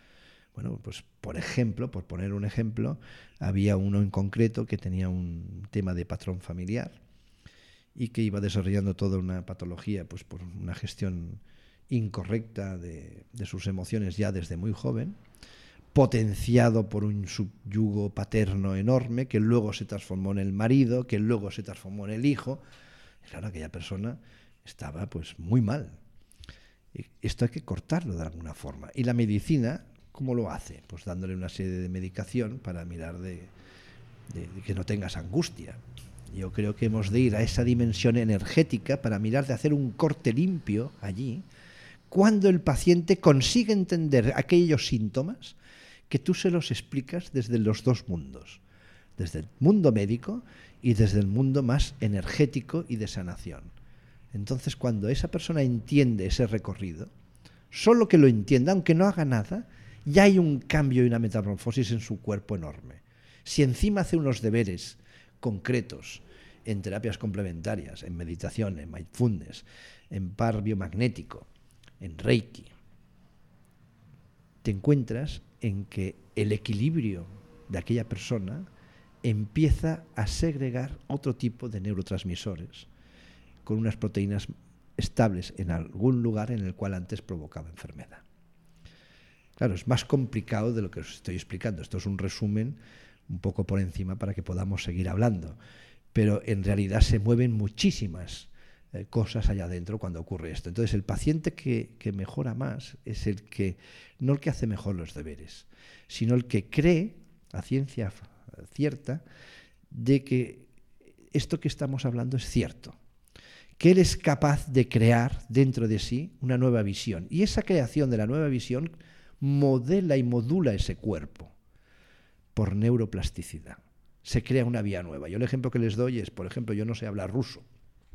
A: Bueno, pues por ejemplo, por poner un ejemplo, había uno en concreto que tenía un tema de patrón familiar y que iba desarrollando toda una patología pues por una gestión incorrecta de, de sus emociones ya desde muy joven, potenciado por un subyugo paterno enorme que luego se transformó en el marido, que luego se transformó en el hijo. Claro, aquella persona estaba pues muy mal. Y esto hay que cortarlo de alguna forma. Y la medicina, ¿cómo lo hace? Pues dándole una serie de medicación para mirar de, de, de que no tengas angustia. Yo creo que hemos de ir a esa dimensión energética para mirar de hacer un corte limpio allí, cuando el paciente consigue entender aquellos síntomas que tú se los explicas desde los dos mundos, desde el mundo médico y desde el mundo más energético y de sanación. Entonces, cuando esa persona entiende ese recorrido, solo que lo entienda, aunque no haga nada, ya hay un cambio y una metamorfosis en su cuerpo enorme. Si encima hace unos deberes concretos en terapias complementarias, en meditación, en mindfulness, en par biomagnético, en Reiki, te encuentras en que el equilibrio de aquella persona empieza a segregar otro tipo de neurotransmisores con unas proteínas estables en algún lugar en el cual antes provocaba enfermedad. Claro, es más complicado de lo que os estoy explicando. Esto es un resumen un poco por encima para que podamos seguir hablando. Pero en realidad se mueven muchísimas eh, cosas allá adentro cuando ocurre esto. Entonces, el paciente que, que mejora más es el que, no el que hace mejor los deberes, sino el que cree, a ciencia cierta, de que esto que estamos hablando es cierto, que él es capaz de crear dentro de sí una nueva visión. Y esa creación de la nueva visión modela y modula ese cuerpo por neuroplasticidad. Se crea una vía nueva. Yo el ejemplo que les doy es, por ejemplo, yo no sé hablar ruso.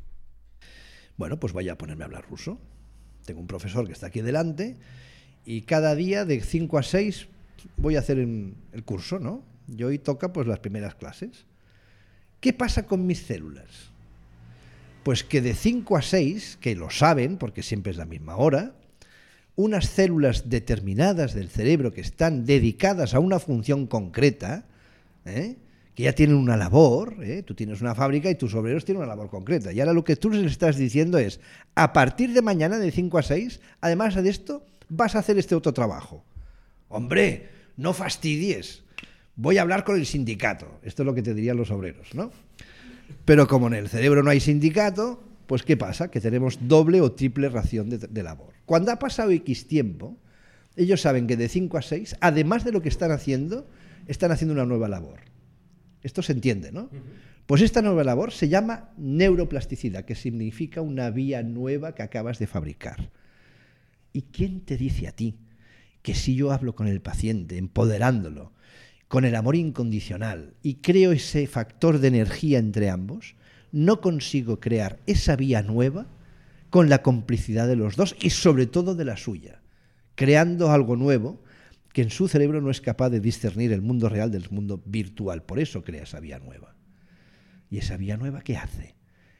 A: Bueno, pues voy a ponerme a hablar ruso. Tengo un profesor que está aquí delante y cada día de cinco a seis voy a hacer el curso, ¿no? Y hoy toca pues las primeras clases. ¿Qué pasa con mis células? Pues que de cinco a seis, que lo saben porque siempre es la misma hora, unas células determinadas del cerebro que están dedicadas a una función concreta, ¿eh? que ya tienen una labor, ¿eh? Tú tienes una fábrica y tus obreros tienen una labor concreta. Y ahora lo que tú les estás diciendo es, a partir de mañana de cinco a seis, además de esto, vas a hacer este otro trabajo. Hombre, no fastidies, voy a hablar con el sindicato. Esto es lo que te dirían los obreros, ¿no? Pero como en el cerebro no hay sindicato, pues ¿qué pasa? Que tenemos doble o triple ración de, de labor. Cuando ha pasado X tiempo, ellos saben que de cinco a seis, además de lo que están haciendo, están haciendo una nueva labor. Esto se entiende, ¿no? Pues esta nueva labor se llama neuroplasticidad, que significa una vía nueva que acabas de fabricar. ¿Y quién te dice a ti que si yo hablo con el paciente, empoderándolo, con el amor incondicional, y creo ese factor de energía entre ambos, no consigo crear esa vía nueva con la complicidad de los dos y sobre todo de la suya, creando algo nuevo que en su cerebro no es capaz de discernir el mundo real del mundo virtual. Por eso crea esa vía nueva. ¿Y esa vía nueva qué hace?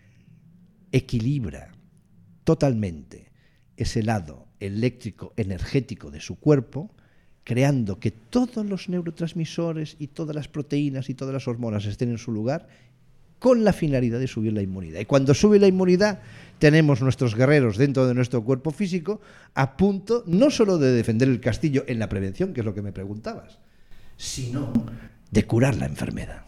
A: Equilibra totalmente ese lado eléctrico, energético de su cuerpo, creando que todos los neurotransmisores y todas las proteínas y todas las hormonas estén en su lugar con la finalidad de subir la inmunidad. Y cuando sube la inmunidad, tenemos nuestros guerreros dentro de nuestro cuerpo físico a punto no solo de defender el castillo en la prevención, que es lo que me preguntabas, sino de curar la enfermedad.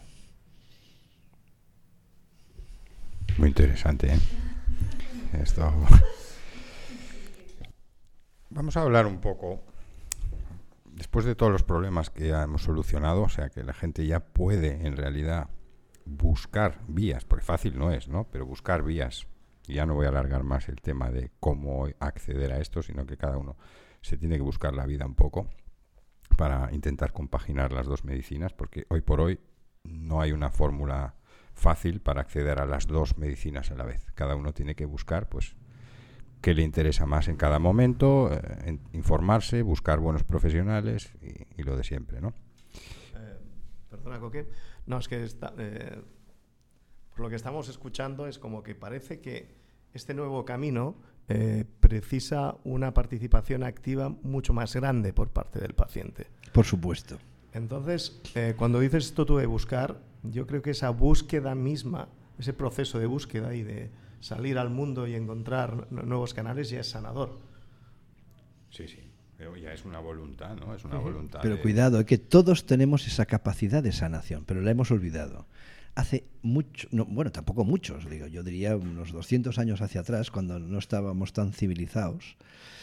C: Muy interesante, ¿eh? Esto... Vamos a hablar un poco, después de todos los problemas que ya hemos solucionado, o sea que la gente ya puede en realidad buscar vías, porque fácil no es, ¿no? Pero buscar vías. Y ya no voy a alargar más el tema de cómo acceder a esto, sino que cada uno se tiene que buscar la vida un poco para intentar compaginar las dos medicinas, porque hoy por hoy no hay una fórmula fácil para acceder a las dos medicinas a la vez. Cada uno tiene que buscar, pues, qué le interesa más en cada momento, eh, en informarse, buscar buenos profesionales y, y lo de siempre, ¿no?
D: Eh, perdona, Coque. No, es que está, eh, por lo que estamos escuchando es como que parece que este nuevo camino eh, precisa una participación activa mucho más grande por parte del paciente.
A: Por supuesto.
D: Entonces, eh, cuando dices esto tú de buscar, yo creo que esa búsqueda misma, ese proceso de búsqueda y de salir al mundo y encontrar nuevos canales ya es sanador.
C: Sí, sí. Pero ya es una voluntad, ¿no? Es una uh-huh. voluntad.
A: Pero
C: de...
A: cuidado, es que todos tenemos esa capacidad de sanación, pero la hemos olvidado. Hace mucho, no, bueno, tampoco muchos, digo, yo diría unos doscientos años hacia atrás, cuando no estábamos tan civilizados,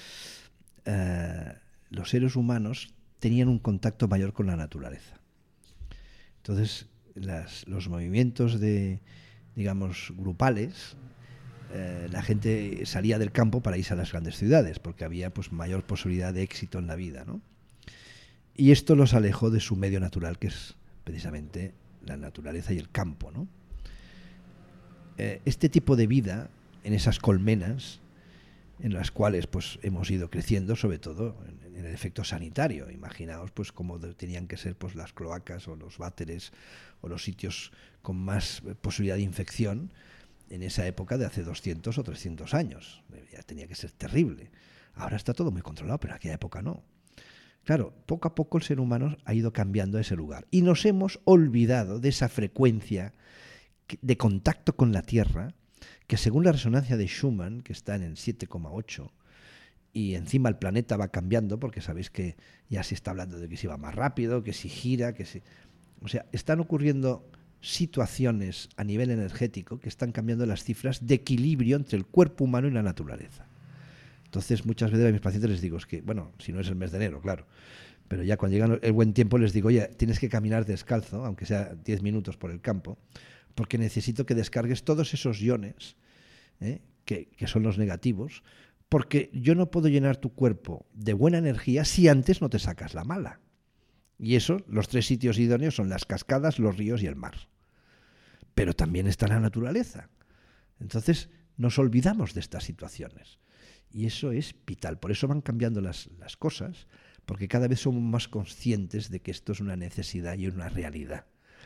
A: eh, los seres humanos tenían un contacto mayor con la naturaleza. Entonces, las, los movimientos de, digamos, grupales, eh, la gente salía del campo para irse a las grandes ciudades, porque había pues mayor posibilidad de éxito en la vida, ¿no? Y esto los alejó de su medio natural, que es precisamente la naturaleza y el campo, ¿no? Eh, este tipo de vida, en esas colmenas, en las cuales pues hemos ido creciendo, sobre todo en, en el efecto sanitario. Imaginaos pues cómo de, tenían que ser pues las cloacas o los váteres o los sitios con más eh, posibilidad de infección en esa época de hace doscientos o trescientos años. Ya tenía que ser terrible. Ahora está todo muy controlado, pero en aquella época no. Claro, poco a poco el ser humano ha ido cambiando ese lugar y nos hemos olvidado de esa frecuencia de contacto con la Tierra, que según la resonancia de Schumann, que está en el siete coma ocho, y encima el planeta va cambiando, porque sabéis que ya se está hablando de que si va más rápido, que si gira, que si... O sea, están ocurriendo situaciones a nivel energético que están cambiando las cifras de equilibrio entre el cuerpo humano y la naturaleza. Entonces, muchas veces a mis pacientes les digo, es que, bueno, si no es el mes de enero, claro, pero ya cuando llega el buen tiempo les digo, oye, tienes que caminar descalzo, aunque sea diez minutos por el campo, porque necesito que descargues todos esos iones, ¿eh? que, que son los negativos, porque yo no puedo llenar tu cuerpo de buena energía si antes no te sacas la mala. Y eso, los tres sitios idóneos son las cascadas, los ríos y el mar. Pero también está la naturaleza. Entonces, nos olvidamos de estas situaciones. Y eso es vital. Por eso van cambiando las, las cosas, porque cada vez somos más conscientes de que esto es una necesidad y una realidad.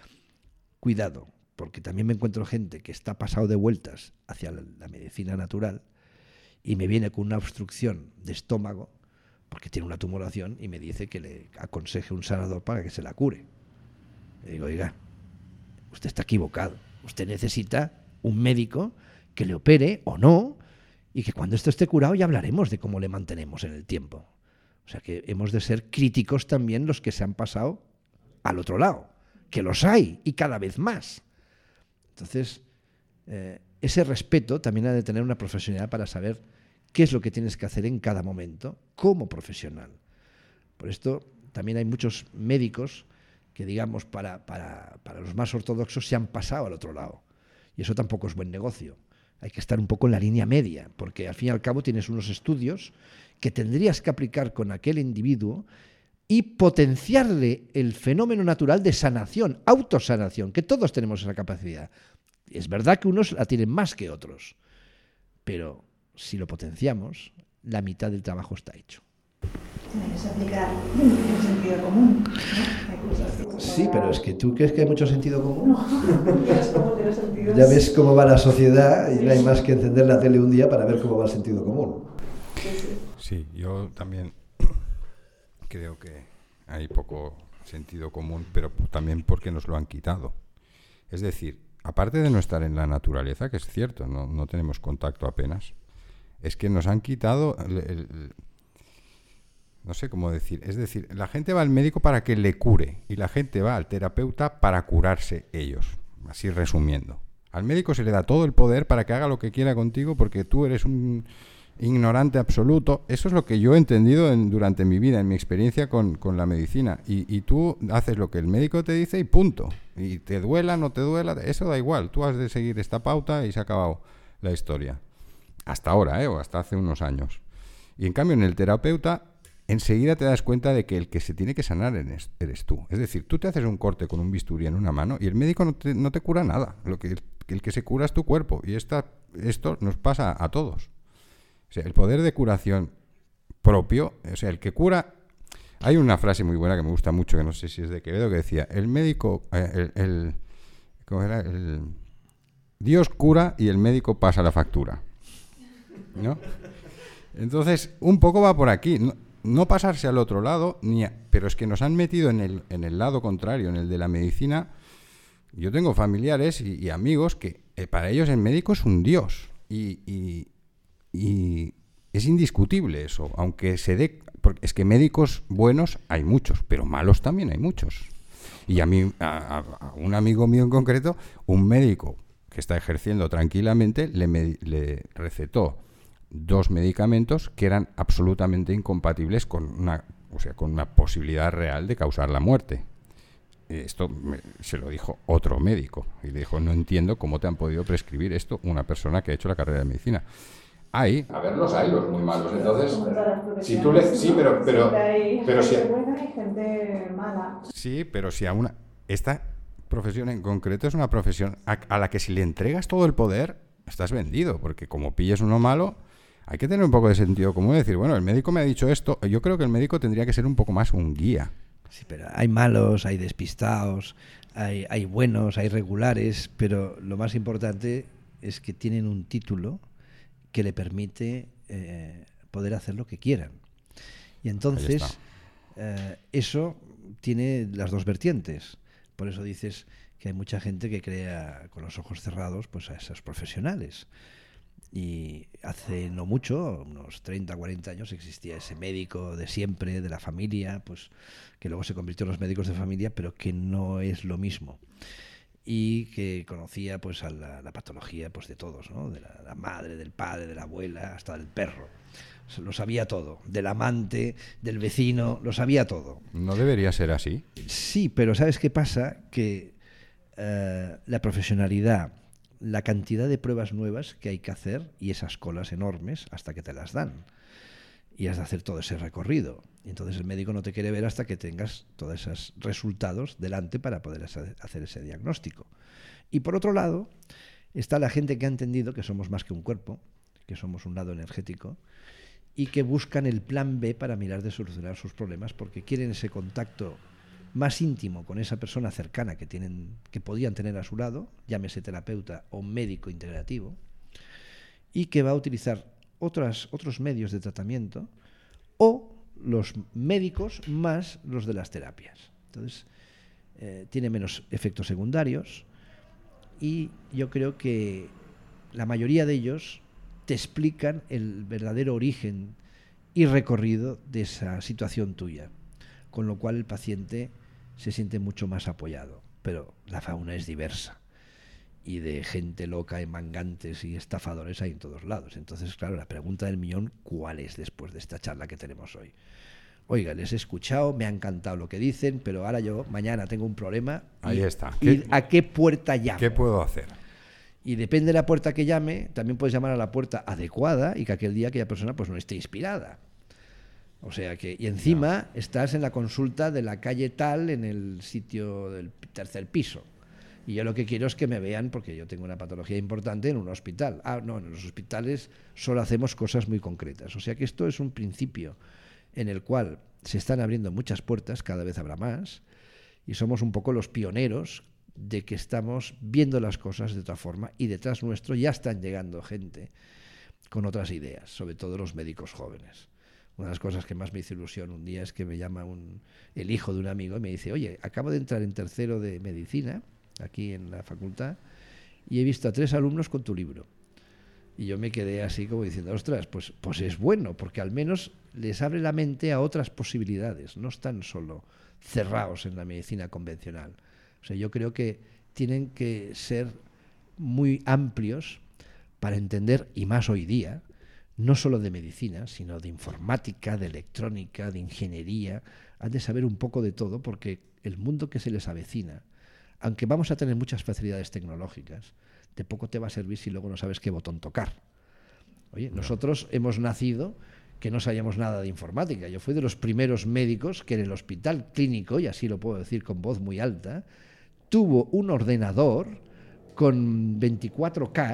A: Cuidado, porque también me encuentro gente que está pasado de vueltas hacia la, la medicina natural y me viene con una obstrucción de estómago porque tiene una tumoración y me dice que le aconseje un sanador para que se la cure. Le digo, oiga, usted está equivocado. Usted necesita un médico que le opere o no, y que cuando esto esté curado ya hablaremos de cómo le mantenemos en el tiempo. O sea que hemos de ser críticos también los que se han pasado al otro lado, que los hay y cada vez más. Entonces, eh, ese respeto también ha de tener una profesionalidad para saber qué es lo que tienes que hacer en cada momento como profesional. Por esto también hay muchos médicos que, digamos, para, para, para los más ortodoxos se han pasado al otro lado. Y eso tampoco es buen negocio. Hay que estar un poco en la línea media, porque al fin y al cabo tienes unos estudios que tendrías que aplicar con aquel individuo y potenciarle el fenómeno natural de sanación, autosanación, que todos tenemos esa capacidad. Es verdad que unos la tienen más que otros, pero si lo potenciamos, la mitad del trabajo está hecho.
B: Tienes que aplicar el sentido común, ¿no?
A: Sí, pero es que tú crees que hay mucho sentido común.
B: No, ya ves cómo tiene sentido.
A: Ya ves cómo va la sociedad y no hay más que encender la tele un día para ver cómo va el sentido común.
B: Sí, sí.
C: Sí, yo también creo que hay poco sentido común, pero también porque nos lo han quitado. Es decir, aparte de no estar en la naturaleza, que es cierto, no, no tenemos contacto apenas, es que nos han quitado el, el, no sé cómo decir, es decir, la gente va al médico para que le cure y la gente va al terapeuta para curarse ellos, así resumiendo. Al médico se le da todo el poder para que haga lo que quiera contigo porque tú eres un ignorante absoluto. Eso es lo que yo he entendido en, durante mi vida, en mi experiencia con, con la medicina. Y, y tú haces lo que el médico te dice y punto. Y te duela, no te duela, eso da igual. Tú has de seguir esta pauta y se ha acabado la historia. Hasta ahora, ¿eh? O hasta hace unos años. Y en cambio en el terapeuta enseguida te das cuenta de que el que se tiene que sanar eres, eres tú. Es decir, tú te haces un corte con un bisturí en una mano y el médico no te, no te cura nada. Lo que, el que se cura es tu cuerpo. Y esta, esto nos pasa a todos. O sea, el poder de curación propio, o sea, el que cura... Hay una frase muy buena que me gusta mucho, que no sé si es de Quevedo, que decía, el médico, eh, el, el, ¿cómo era? El, Dios cura y el médico pasa la factura. ¿no? Entonces, un poco va por aquí. No, no pasarse al otro lado, ni a, pero es que nos han metido en el, en el lado contrario, en el de la medicina. Yo tengo familiares y, y amigos que eh, para ellos el médico es un dios. Y, y, y es indiscutible eso, aunque se dé... Porque es que médicos buenos hay muchos, pero malos también hay muchos. Y a mí, a, a un amigo mío en concreto, un médico que está ejerciendo tranquilamente, le, me, le recetó dos medicamentos que eran absolutamente incompatibles con una, o sea, con una posibilidad real de causar la muerte. Esto me, se lo dijo otro médico y le dijo, no entiendo cómo te han podido prescribir esto una persona que ha hecho la carrera de medicina. Hay, a ver, los hay, los muy malos. Entonces, si tú le, sí, pero, pero, pero si,
B: hay gente mala.
C: Sí, pero si a una, esta profesión en concreto es una profesión a, a la que si le entregas todo el poder, estás vendido, porque como pilles uno malo, hay que tener un poco de sentido común y decir, bueno, el médico me ha dicho esto, yo creo que el médico tendría que ser un poco más un guía.
A: Sí, pero hay malos, hay despistados, hay, hay buenos, hay regulares, pero lo más importante es que tienen un título que le permite eh, poder hacer lo que quieran. Y entonces eh, eso tiene las dos vertientes. Por eso dices que hay mucha gente que crea con los ojos cerrados pues a esos profesionales. Y hace no mucho, unos treinta, cuarenta años, existía ese médico de siempre, de la familia, pues que luego se convirtió en los médicos de familia, pero que no es lo mismo. Y que conocía pues a la, la patología pues de todos, ¿no? De la, la madre, del padre, de la abuela, hasta del perro. Lo sabía todo, del amante, del vecino, lo sabía todo.
C: ¿No debería ser así?
A: Sí, pero ¿sabes qué pasa? Que eh, la profesionalidad, la cantidad de pruebas nuevas que hay que hacer y esas colas enormes hasta que te las dan. Y has de hacer todo ese recorrido. Y entonces el médico no te quiere ver hasta que tengas todos esos resultados delante para poder hacer ese diagnóstico. Y por otro lado, está la gente que ha entendido que somos más que un cuerpo, que somos un lado energético, y que buscan el plan B para mirar de solucionar sus problemas, porque quieren ese contacto más íntimo con esa persona cercana que, tienen, que podían tener a su lado, llámese terapeuta o médico integrativo, y que va a utilizar otras, otros medios de tratamiento o los médicos más los de las terapias. Entonces, eh, tiene menos efectos secundarios y yo creo que la mayoría de ellos te explican el verdadero origen y recorrido de esa situación tuya, con lo cual el paciente se siente mucho más apoyado. Pero la fauna es diversa y de gente loca y mangantes y estafadores hay en todos lados. Entonces, claro, la pregunta del millón, ¿cuál es después de esta charla que tenemos hoy? Oiga, les he escuchado, me ha encantado lo que dicen, pero ahora yo mañana tengo un problema.
C: Ahí
A: y,
C: está.
A: ¿Y
C: ¿Qué,
A: a qué puerta llamo?
C: ¿Qué puedo hacer?
A: Y depende de la puerta que llame, también puedes llamar a la puerta adecuada y que aquel día aquella persona pues no esté inspirada. O sea que, y encima no. estás en la consulta de la calle tal, en el sitio del tercer piso. Y yo lo que quiero es que me vean, porque yo tengo una patología importante, en un hospital. Ah, no, en los hospitales solo hacemos cosas muy concretas. O sea que esto es un principio en el cual se están abriendo muchas puertas, cada vez habrá más, y somos un poco los pioneros de que estamos viendo las cosas de otra forma, y detrás nuestro ya están llegando gente con otras ideas, sobre todo los médicos jóvenes. Una de las cosas que más me hizo ilusión un día es que me llama un, el hijo de un amigo y me dice, oye, acabo de entrar en tercero de medicina, aquí en la facultad, y he visto a tres alumnos con tu libro. Y yo me quedé así como diciendo, ostras, pues, pues es bueno, porque al menos les abre la mente a otras posibilidades, no están solo cerrados en la medicina convencional. O sea, yo creo que tienen que ser muy amplios para entender, y más hoy día, no solo de medicina, sino de informática, de electrónica, de ingeniería. Han de saber un poco de todo, porque el mundo que se les avecina, aunque vamos a tener muchas facilidades tecnológicas, de poco te va a servir si luego no sabes qué botón tocar. Oye, no. Nosotros hemos nacido que no sabíamos nada de informática. Yo fui de los primeros médicos que en el hospital clínico, y así lo puedo decir con voz muy alta, tuvo un ordenador con veinticuatro K,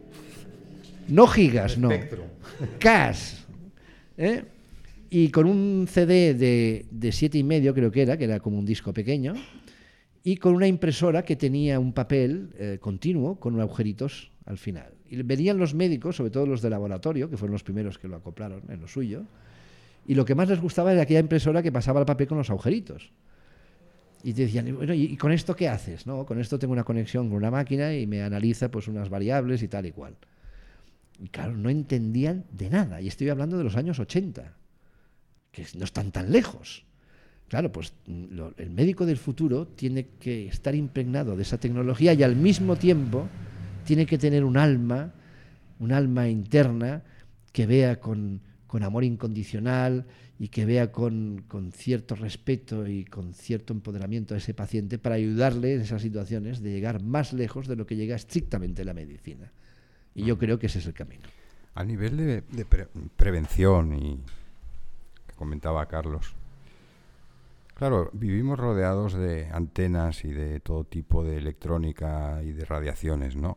A: no gigas, no, K, ¿eh? Y con un C D de, de siete y medio, creo que era, que era como un disco pequeño, y con una impresora que tenía un papel eh, continuo con agujeritos al final. Y venían los médicos, sobre todo los de laboratorio, que fueron los primeros que lo acoplaron en lo suyo, y lo que más les gustaba era aquella impresora que pasaba el papel con los agujeritos. Y te decían, bueno, ¿y con esto qué haces? ¿No? Con esto tengo una conexión con una máquina y me analiza pues unas variables y tal y cual. Y claro, no entendían de nada. Y estoy hablando de los años ochenta, que no están tan lejos. Claro, pues lo, el médico del futuro tiene que estar impregnado de esa tecnología y al mismo tiempo tiene que tener un alma, un alma interna que vea con, con amor incondicional y que vea con, con cierto respeto y con cierto empoderamiento a ese paciente para ayudarle en esas situaciones de llegar más lejos de lo que llega estrictamente la medicina. Y yo creo que ese es el camino.
C: A nivel de, de pre prevención, y que comentaba Carlos, claro, vivimos rodeados de antenas y de todo tipo de electrónica y de radiaciones, ¿no?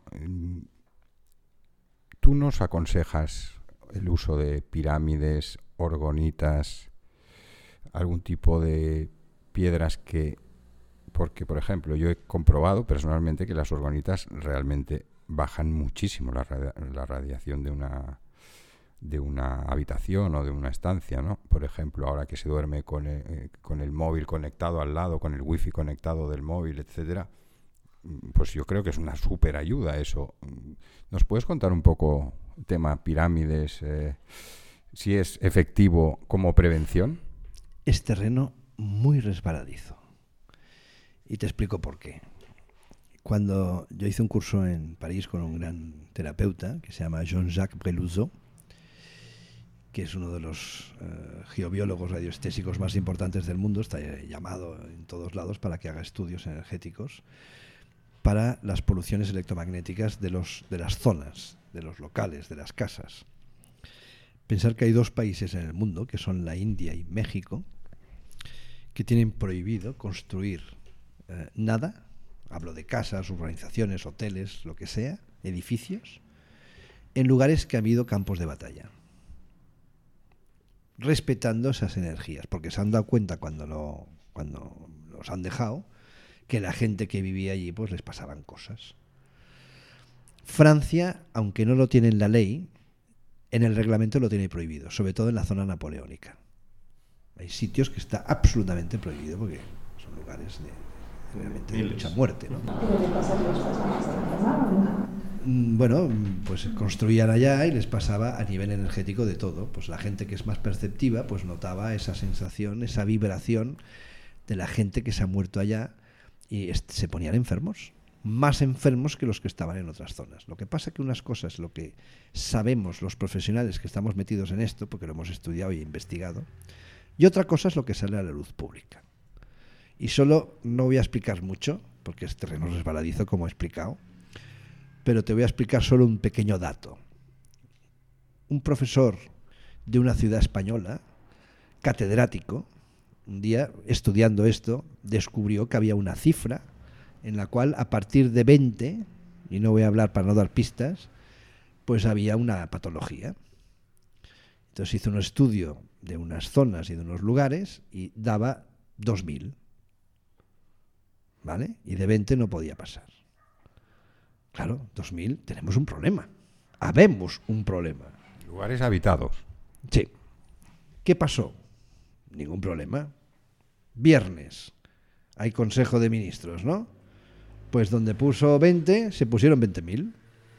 C: ¿Tú nos aconsejas el uso de pirámides, orgonitas, algún tipo de piedras que... Porque, por ejemplo, yo he comprobado personalmente que las orgonitas realmente bajan muchísimo la, radia la radiación de una, de una habitación o de una estancia, ¿no? Por ejemplo, ahora que se duerme con el, eh, con el móvil conectado al lado, con el wifi conectado del móvil, etcétera, pues yo creo que es una súper ayuda eso. ¿Nos puedes contar un poco el tema pirámides, eh, si es efectivo como prevención?
A: Es terreno muy resbaladizo. Y te explico por qué. Cuando yo hice un curso en París con un gran terapeuta que se llama Jean-Jacques Brelouzot, que es uno de los uh, geobiólogos radioestésicos más importantes del mundo, está llamado en todos lados para que haga estudios energéticos para las poluciones electromagnéticas de, los, de las zonas, de los locales, de las casas. Pensar que hay dos países en el mundo, que son la India y México, que tienen prohibido construir eh, nada. Hablo de casas, urbanizaciones, hoteles, lo que sea, edificios, en lugares que ha habido campos de batalla, respetando esas energías, porque se han dado cuenta cuando, lo, cuando los han dejado que la gente que vivía allí pues les pasaban cosas. Francia, aunque no lo tiene en la ley, en el reglamento lo tiene prohibido, sobre todo en la zona napoleónica. Hay sitios que está absolutamente prohibido porque son lugares de realmente de mucha muerte, ¿no?
B: ¿Pero qué pasa que los personas se enfermaban?
A: Bueno, pues construían allá y les pasaba a nivel energético de todo. Pues la gente que es más perceptiva pues notaba esa sensación, esa vibración de la gente que se ha muerto allá y se ponían enfermos, más enfermos que los que estaban en otras zonas. Lo que pasa que unas cosas, lo que sabemos los profesionales que estamos metidos en esto, porque lo hemos estudiado y investigado, y otra cosa es lo que sale a la luz pública. Y solo, no voy a explicar mucho, porque es terreno resbaladizo como he explicado, pero te voy a explicar solo un pequeño dato. Un profesor de una ciudad española, catedrático, un día estudiando esto, descubrió que había una cifra en la cual a partir de veinte, y no voy a hablar para no dar pistas, pues había una patología. Entonces hizo un estudio de unas zonas y de unos lugares y daba dos mil. ¿Vale? Y de veinte no podía pasar. Claro, dos mil, tenemos un problema. Habemos un problema.
C: Lugares habitados.
A: Sí. ¿Qué pasó? Ningún problema. Viernes. Hay Consejo de Ministros, ¿no? Pues donde puso veinte, se pusieron veinte mil.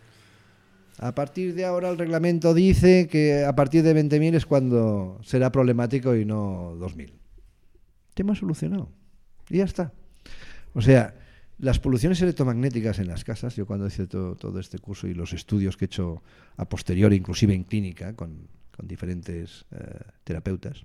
A: A partir de ahora el reglamento dice que a partir de veinte mil es cuando será problemático y no dos mil. Tema solucionado. Y ya está. O sea, las poluciones electromagnéticas en las casas, yo cuando hice todo, todo este curso y los estudios que he hecho a posteriori, inclusive en clínica, con, con diferentes eh, terapeutas,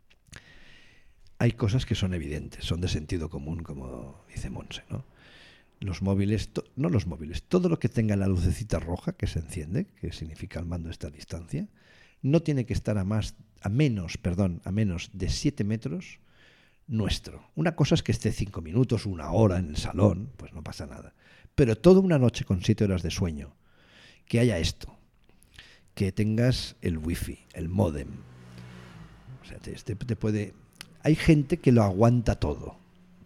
A: hay cosas que son evidentes, son de sentido común, como dice Monse, ¿no? Los móviles, no los móviles, todo lo que tenga la lucecita roja que se enciende, que significa el mando a esta distancia, no tiene que estar a más, a menos, perdón, a menos de siete metros nuestro. Una cosa es que esté cinco minutos, una hora en el salón, pues no pasa nada. Pero toda una noche con siete horas de sueño, que haya esto, que tengas el wifi, el módem. O sea, te, te, te puede... Hay gente que lo aguanta todo,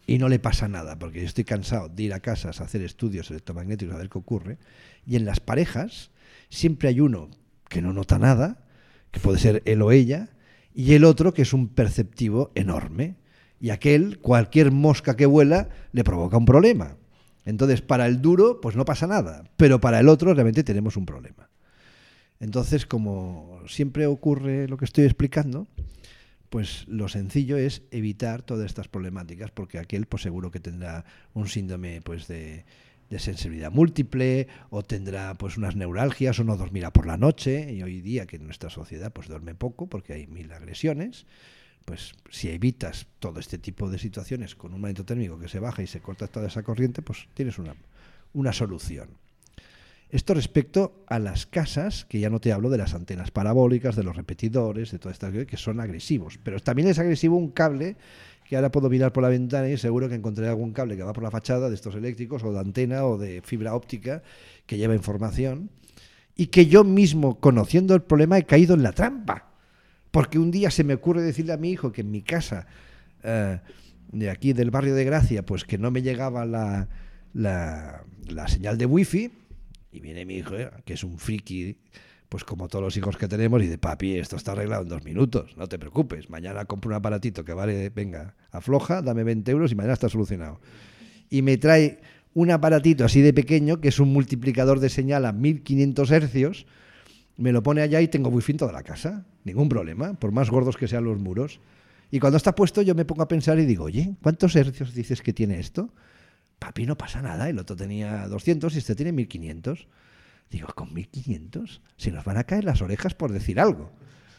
A: y no le pasa nada, porque yo estoy cansado de ir a casas a hacer estudios electromagnéticos a ver qué ocurre, y en las parejas siempre hay uno que no nota nada, que puede ser él o ella, y el otro que es un perceptivo enorme, y aquel, cualquier mosca que vuela, le provoca un problema. Entonces, para el duro, pues no pasa nada, pero para el otro realmente tenemos un problema. Entonces, como siempre ocurre lo que estoy explicando, pues lo sencillo es evitar todas estas problemáticas, porque aquel pues seguro que tendrá un síndrome pues de, de sensibilidad múltiple, o tendrá pues unas neuralgias, o no dormirá por la noche, y hoy día que en nuestra sociedad pues duerme poco porque hay mil agresiones, pues si evitas todo este tipo de situaciones con un magneto térmico que se baja y se corta toda esa corriente, pues tienes una, una solución. Esto respecto a las casas, que ya no te hablo de las antenas parabólicas, de los repetidores, de todas estas cosas que son agresivos. Pero también es agresivo un cable, que ahora puedo mirar por la ventana y seguro que encontraré algún cable que va por la fachada de estos eléctricos, o de antena, o de fibra óptica, que lleva información, y que yo mismo, conociendo el problema, he caído en la trampa. Porque un día se me ocurre decirle a mi hijo que en mi casa, eh, de aquí del barrio de Gracia, pues que no me llegaba la, la, la señal de wifi. Y viene mi hijo, eh, que es un friki, pues como todos los hijos que tenemos, y dice, papi, esto está arreglado en dos minutos, no te preocupes, mañana compro un aparatito que vale, venga, afloja, dame veinte euros y mañana está solucionado. Y me trae un aparatito así de pequeño, que es un multiplicador de señal a mil quinientos hercios, me lo pone allá y tengo wifi en toda la casa, ningún problema, por más gordos que sean los muros. Y cuando está puesto yo me pongo a pensar y digo, oye, ¿cuántos hercios dices que tiene esto? Papi, no pasa nada, el otro tenía doscientos y este tiene mil quinientos. Digo, ¿con mil quinientos? Se nos van a caer las orejas por decir algo.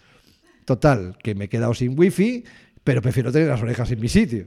A: Total, que me he quedado sin wifi, pero prefiero tener las orejas en mi sitio.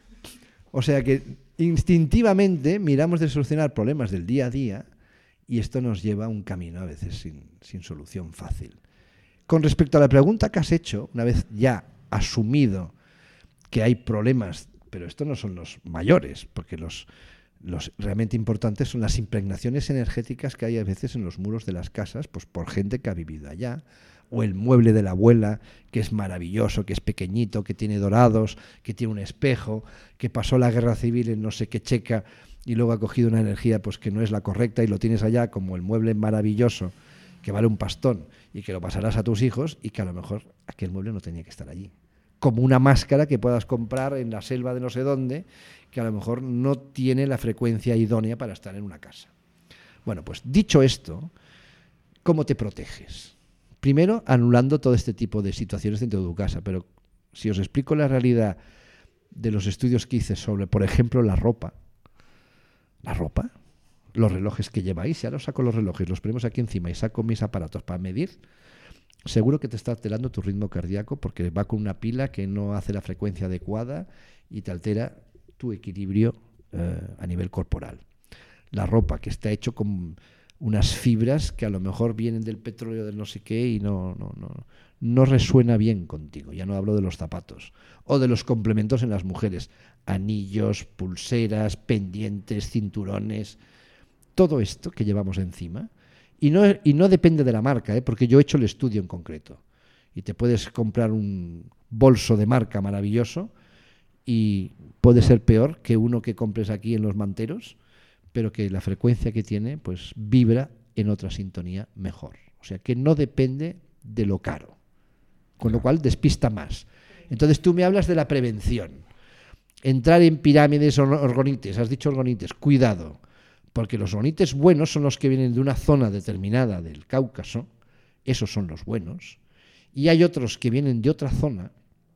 A: O sea que instintivamente miramos de solucionar problemas del día a día, y esto nos lleva a un camino a veces sin, sin solución fácil. Con respecto a la pregunta que has hecho, una vez ya asumido que hay problemas, pero estos no son los mayores, porque los, los realmente importantes son las impregnaciones energéticas que hay a veces en los muros de las casas, pues por gente que ha vivido allá, o el mueble de la abuela, que es maravilloso, que es pequeñito, que tiene dorados, que tiene un espejo, que pasó la guerra civil en no sé qué Checa y luego ha cogido una energía pues que no es la correcta, y lo tienes allá como el mueble maravilloso que vale un pastón y que lo pasarás a tus hijos, y que a lo mejor aquel mueble no tenía que estar allí. Como una máscara que puedas comprar en la selva de no sé dónde, que a lo mejor no tiene la frecuencia idónea para estar en una casa. Bueno, pues dicho esto, ¿cómo te proteges? Primero, anulando todo este tipo de situaciones dentro de tu casa, pero si os explico la realidad de los estudios que hice sobre, por ejemplo, la ropa, la ropa, los relojes que lleváis, ya los saco los relojes, los ponemos aquí encima y saco mis aparatos para medir, seguro que te está alterando tu ritmo cardíaco, porque va con una pila que no hace la frecuencia adecuada y te altera tu equilibrio eh, a nivel corporal. La ropa, que está hecho con unas fibras que a lo mejor vienen del petróleo del no sé qué y no, no, no, no resuena bien contigo. Ya no hablo de los zapatos o de los complementos en las mujeres, anillos, pulseras, pendientes, cinturones, todo esto que llevamos encima. Y no, y no depende de la marca, ¿eh? Porque yo he hecho el estudio en concreto. Y te puedes comprar un bolso de marca maravilloso y puede ser peor que uno que compres aquí en los manteros, pero que la frecuencia que tiene pues vibra en otra sintonía mejor. O sea que no depende de lo caro, con lo cual despista más. Entonces tú me hablas de la prevención. Entrar en pirámides o orgonites, has dicho orgonites, cuidado. Porque los orgonites buenos son los que vienen de una zona determinada del Cáucaso, esos son los buenos, y hay otros que vienen de otra zona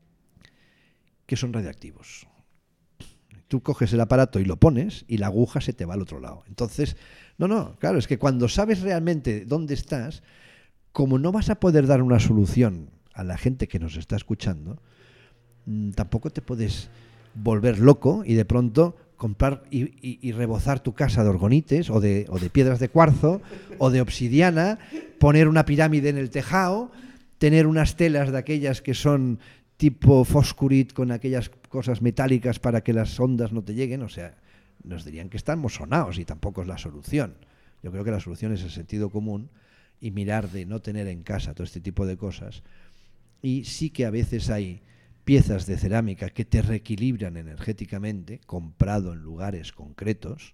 A: que son radiactivos. Tú coges el aparato y lo pones y la aguja se te va al otro lado. Entonces, no, no, claro, es que cuando sabes realmente dónde estás, como no vas a poder dar una solución a la gente que nos está escuchando, tampoco te puedes volver loco y de pronto comprar y, y, y rebozar tu casa de orgonites o de, o de piedras de cuarzo o de obsidiana, poner una pirámide en el tejado, tener unas telas de aquellas que son tipo foscurit con aquellas cosas metálicas para que las ondas no te lleguen. O sea, nos dirían que estamos sonados y tampoco es la solución. Yo creo que la solución es el sentido común y mirar de no tener en casa todo este tipo de cosas. Y sí que a veces hay piezas de cerámica que te reequilibran energéticamente, comprado en lugares concretos,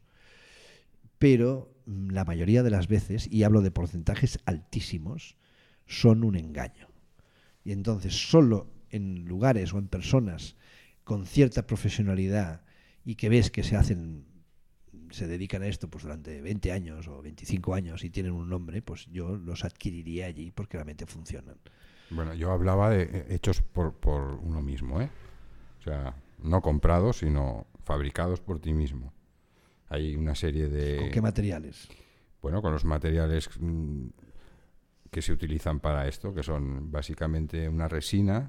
A: pero la mayoría de las veces, y hablo de porcentajes altísimos, son un engaño. Y entonces solo en lugares o en personas con cierta profesionalidad y que ves que se hacen, se dedican a esto pues durante veinte años o veinticinco años y tienen un nombre, pues yo los adquiriría allí porque realmente funcionan.
C: Bueno, yo hablaba de hechos por, por uno mismo, ¿eh? O sea, no comprados, sino fabricados por ti mismo. Hay una serie de...
A: ¿Con qué materiales?
C: Bueno, con los materiales mmm, que se utilizan para esto, que son básicamente una resina,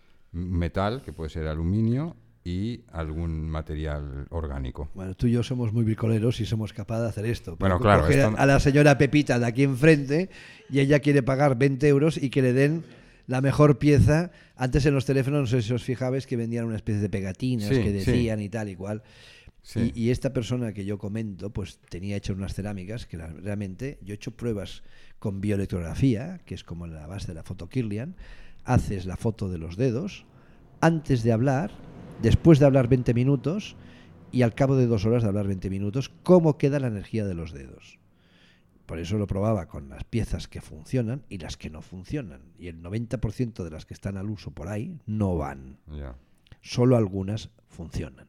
C: metal, que puede ser aluminio, y algún material orgánico.
A: Bueno, tú y yo somos muy bricoleros y somos capaces de hacer esto.
C: Bueno, claro.
A: Coger
C: Esto...
A: a la señora Pepita de aquí enfrente y ella quiere pagar veinte euros y que le den la mejor pieza. Antes en los teléfonos, no sé si os fijabais, que vendían una especie de pegatinas
C: sí,
A: que decían
C: sí.
A: y tal y cual.
C: Sí.
A: Y, y esta persona que yo comento, pues tenía hecho unas cerámicas que la, realmente, yo he hecho pruebas con bioelectrografía, que es como la base de la foto Kirlian. Haces la foto de los dedos antes de hablar, después de hablar veinte minutos y al cabo de dos horas de hablar veinte minutos, cómo queda la energía de los dedos. Por eso lo probaba con las piezas que funcionan y las que no funcionan. Y el noventa por ciento de las que están al uso por ahí no van.
C: Yeah.
A: Solo algunas funcionan.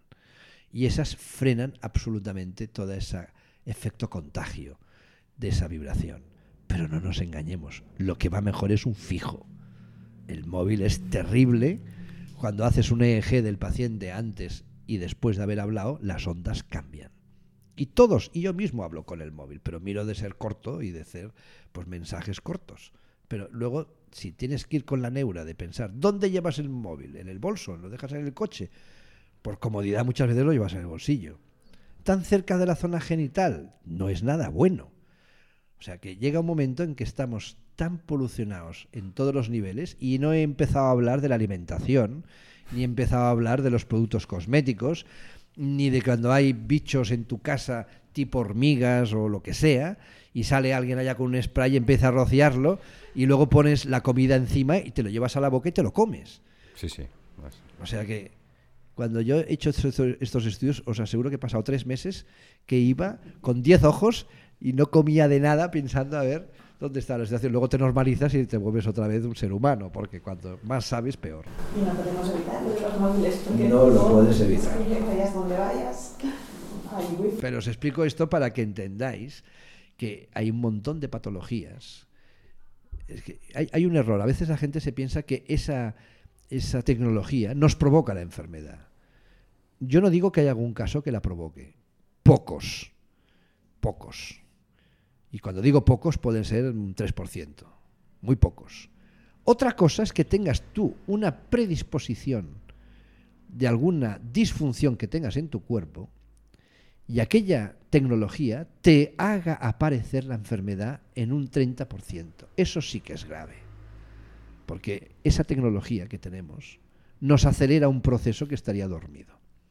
A: Y esas frenan absolutamente todo ese efecto contagio de esa vibración. Pero no nos engañemos, lo que va mejor es un fijo. El móvil es terrible. Cuando haces un E E G del paciente antes y después de haber hablado, las ondas cambian. Y todos, y yo mismo hablo con el móvil, pero miro de ser corto y de hacer pues mensajes cortos. Pero luego, si tienes que ir con la neura de pensar, ¿dónde llevas el móvil? ¿En el bolso? ¿Lo dejas en el coche? Por comodidad muchas veces lo llevas en el bolsillo. ¿Tan cerca de la zona genital? No es nada bueno. O sea que llega un momento en que estamos tan polucionados en todos los niveles, y no he empezado a hablar de la alimentación, ni he empezado a hablar de los productos cosméticos, ni de cuando hay bichos en tu casa tipo hormigas o lo que sea, y sale alguien allá con un spray y empieza a rociarlo, y luego pones la comida encima y te lo llevas a la boca y te lo comes.
C: Sí, sí.
A: O sea que cuando yo he hecho estos estudios, os aseguro que he pasado tres meses que iba con diez ojos y no comía de nada pensando a ver dónde está la situación. Luego te normalizas y te vuelves otra vez un ser humano, porque cuanto más sabes, peor.
B: Y no podemos evitar los móviles, porque
A: no lo puedes evitar.
B: Vayas donde vayas.
A: Pero os explico esto para que entendáis que hay un montón de patologías. Es que hay, hay un error. A veces la gente se piensa que esa, esa tecnología nos provoca la enfermedad. Yo no digo que haya algún caso que la provoque. Pocos. Pocos. Y cuando digo pocos, pueden ser un tres por ciento. Muy pocos. Otra cosa es que tengas tú una predisposición de alguna disfunción que tengas en tu cuerpo y aquella tecnología te haga aparecer la enfermedad en un treinta por ciento. Eso sí que es grave. Porque esa tecnología que tenemos nos acelera un proceso que estaría dormido.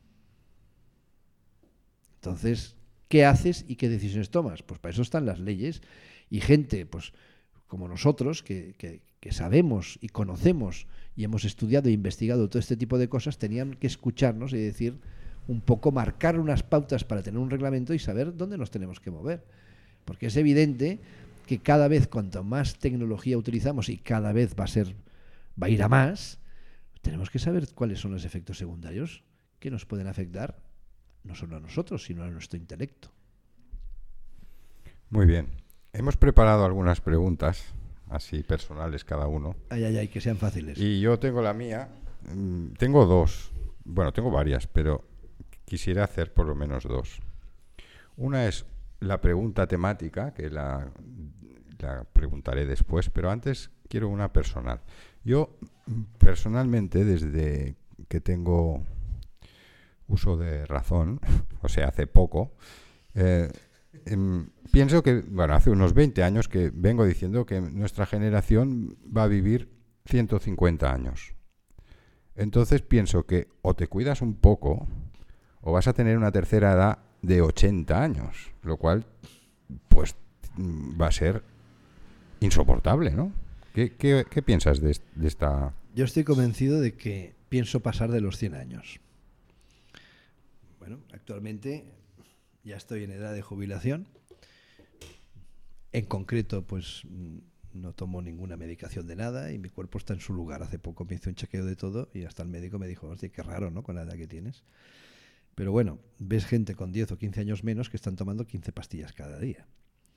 A: Entonces, ¿qué haces y qué decisiones tomas? Pues para eso están las leyes, y gente pues como nosotros que, que, que sabemos y conocemos y hemos estudiado e investigado todo este tipo de cosas, tenían que escucharnos y decir un poco, marcar unas pautas para tener un reglamento y saber dónde nos tenemos que mover. Porque es evidente que cada vez cuanto más tecnología utilizamos, y cada vez va a ser, va a ir a más, tenemos que saber cuáles son los efectos secundarios que nos pueden afectar no solo a nosotros, sino a nuestro intelecto.
C: Muy bien. Hemos preparado algunas preguntas, así personales cada uno.
A: Ay, ay, ay, que sean fáciles.
C: Y yo tengo la mía. Mm, tengo dos. Bueno, tengo varias, pero quisiera hacer por lo menos dos. Una es la pregunta temática, que la, la preguntaré después, pero antes quiero una personal. Yo, personalmente, desde que tengo uso de razón, o sea, hace poco, eh, eh, pienso que, bueno, hace unos veinte años que vengo diciendo que nuestra generación va a vivir ciento cincuenta años. Entonces pienso que o te cuidas un poco o vas a tener una tercera edad de ochenta años, lo cual pues va a ser insoportable, ¿no? ¿Qué, qué, qué piensas de, de esta
A: Yo estoy convencido de que pienso pasar de los cien años. Bueno, actualmente ya estoy en edad de jubilación. En concreto, pues no tomo ninguna medicación de nada y mi cuerpo está en su lugar. Hace poco me hice un chequeo de todo y hasta el médico me dijo, hostia, qué raro, ¿no?, con la edad que tienes. Pero bueno, ves gente con diez o quince años menos que están tomando quince pastillas cada día.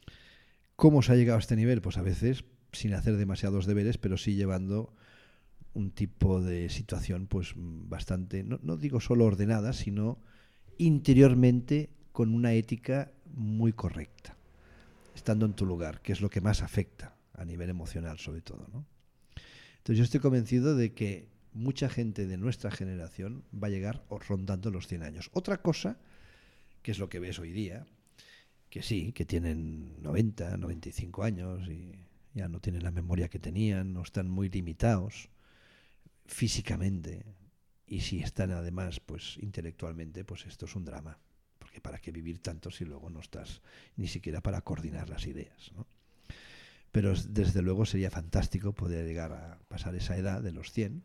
A: ¿Cómo se ha llegado a este nivel? Pues a veces sin hacer demasiados deberes, pero sí llevando un tipo de situación pues bastante, no, no digo solo ordenada, sino interiormente con una ética muy correcta, estando en tu lugar, que es lo que más afecta a nivel emocional sobre todo, ¿no? Entonces yo estoy convencido de que mucha gente de nuestra generación va a llegar rondando los cien años. Otra cosa, que es lo que ves hoy día, que sí, que tienen noventa, noventa y cinco años y ya no tienen la memoria que tenían, no están muy limitados físicamente, y si están además pues intelectualmente, pues esto es un drama, porque para qué vivir tanto si luego no estás ni siquiera para coordinar las ideas, ¿no? Pero desde luego sería fantástico poder llegar a pasar esa edad de los cien,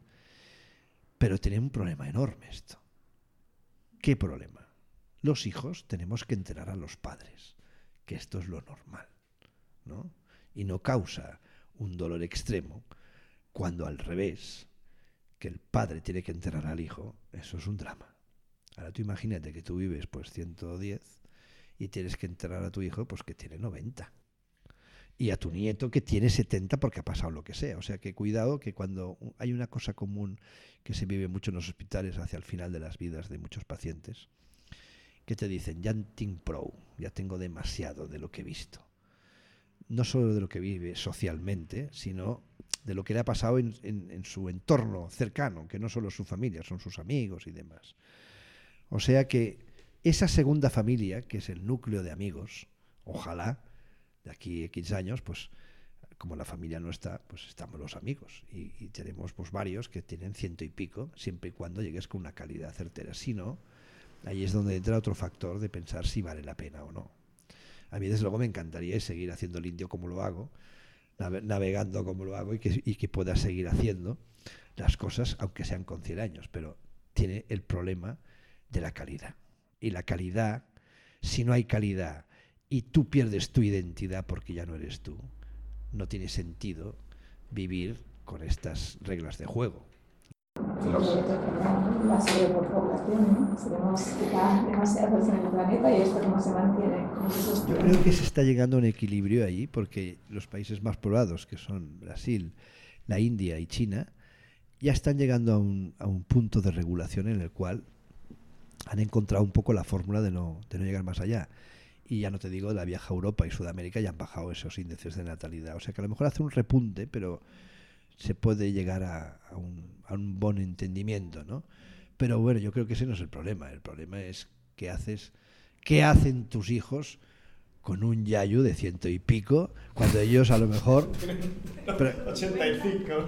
A: pero tiene un problema enorme esto. ¿Qué problema? Los hijos tenemos que enterar a los padres que esto es lo normal, ¿no? Y no causa un dolor extremo cuando al revés, que el padre tiene que enterrar al hijo, eso es un drama. Ahora tú imagínate que tú vives pues ciento diez y tienes que enterrar a tu hijo pues que tiene noventa. Y a tu nieto que tiene setenta porque ha pasado lo que sea. O sea que cuidado, que cuando hay una cosa común que se vive mucho en los hospitales hacia el final de las vidas de muchos pacientes, que te dicen, ya tinc prou, ya tengo demasiado de lo que he visto. No solo de lo que vive socialmente, sino de lo que le ha pasado en, en, en su entorno cercano, que no solo es su familia, son sus amigos y demás. O sea que esa segunda familia, que es el núcleo de amigos, ojalá, de aquí a quince años, pues como la familia no está, pues estamos los amigos. Y, y tenemos pues varios que tienen ciento y pico, siempre y cuando llegues con una calidad certera. Si no, ahí es donde entra otro factor de pensar si vale la pena o no. A mí desde luego me encantaría seguir haciendo el indio como lo hago, navegando como lo hago y que, y que pueda seguir haciendo las cosas aunque sean con cien años, pero tiene el problema de la calidad. Y la calidad, si no hay calidad y tú pierdes tu identidad porque ya no eres tú, no tiene sentido vivir con estas reglas de juego.
B: Los... La sobrepoblación, ¿no? Seremos quizás demasiados en el planeta y esto cómo se mantiene, cómo se sostiene.
A: Yo creo que se está llegando a un equilibrio ahí porque los países más poblados, que son Brasil, la India y China, ya están llegando a un, a un punto de regulación en el cual han encontrado un poco la fórmula de no, de no llegar más allá. Y ya no te digo de la vieja Europa y Sudamérica, ya han bajado esos índices de natalidad. O sea que a lo mejor hace un repunte, pero se puede llegar a, a, un, a un buen entendimiento, ¿no? Pero bueno, yo creo que ese no es el problema. El problema es qué haces, qué hacen tus hijos con un yayu de ciento y pico, cuando ellos a lo mejor... Pero,
D: ochenta y cinco.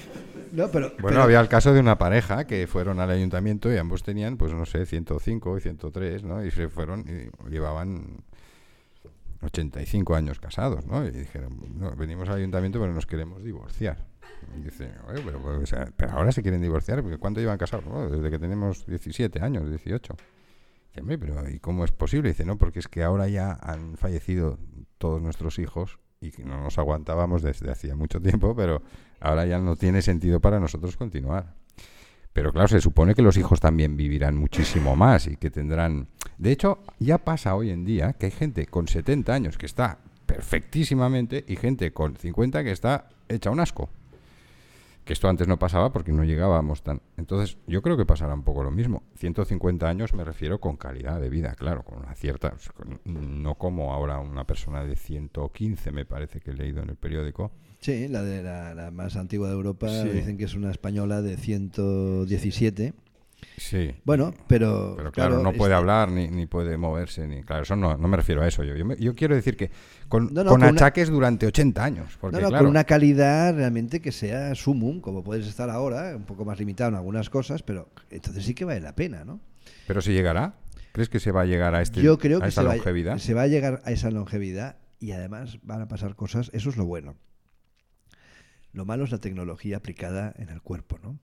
A: No, pero,
C: bueno,
A: pero,
C: había el caso de una pareja que fueron al ayuntamiento y ambos tenían, pues no sé, ciento cinco y ciento tres, ¿no? Y se fueron y llevaban ochenta y cinco años casados, ¿no? Y dijeron, no, venimos al ayuntamiento pero nos queremos divorciar. Y dice, oye, pero, pero, o sea, pero ahora se quieren divorciar, porque ¿cuánto llevan casados? Bueno, desde que tenemos diecisiete años, dieciocho. Dice, pero ¿y cómo es posible? Dice, no, porque es que ahora ya han fallecido todos nuestros hijos y que no nos aguantábamos desde hacía mucho tiempo, pero ahora ya no tiene sentido para nosotros continuar. Pero claro, se supone que los hijos también vivirán muchísimo más y que tendrán... De hecho, ya pasa hoy en día que hay gente con setenta años que está perfectísimamente y gente con cincuenta que está hecha un asco. Que esto antes no pasaba porque no llegábamos tan... Entonces, yo creo que pasará un poco lo mismo. ciento cincuenta años me refiero con calidad de vida, claro, con una cierta... No como ahora una persona de ciento quince, me parece que he leído en el periódico.
A: Sí, la de la, la más antigua de Europa,
C: sí.
A: Dicen que es una española de ciento diecisiete.
C: Sí.
A: Bueno, pero...
C: Pero claro,
A: claro
C: no puede
A: este...
C: hablar, ni, ni puede moverse, ni... Claro, eso no, no me refiero a eso. Yo, yo, me, yo quiero decir que con,
A: no, no,
C: con,
A: con
C: achaques
A: una...
C: durante ochenta años. Porque,
A: no, no,
C: claro,
A: con una calidad realmente que sea sumum, como puedes estar ahora, un poco más limitado en algunas cosas, pero entonces sí que vale la pena, ¿no?
C: Pero si llegará, ¿crees que se va a llegar a, este,
A: Yo creo
C: a
A: que
C: esa
A: se
C: longevidad?
A: Va, se va a llegar a esa longevidad y además van a pasar cosas, eso es lo bueno. Lo malo es la tecnología aplicada en el cuerpo, ¿no?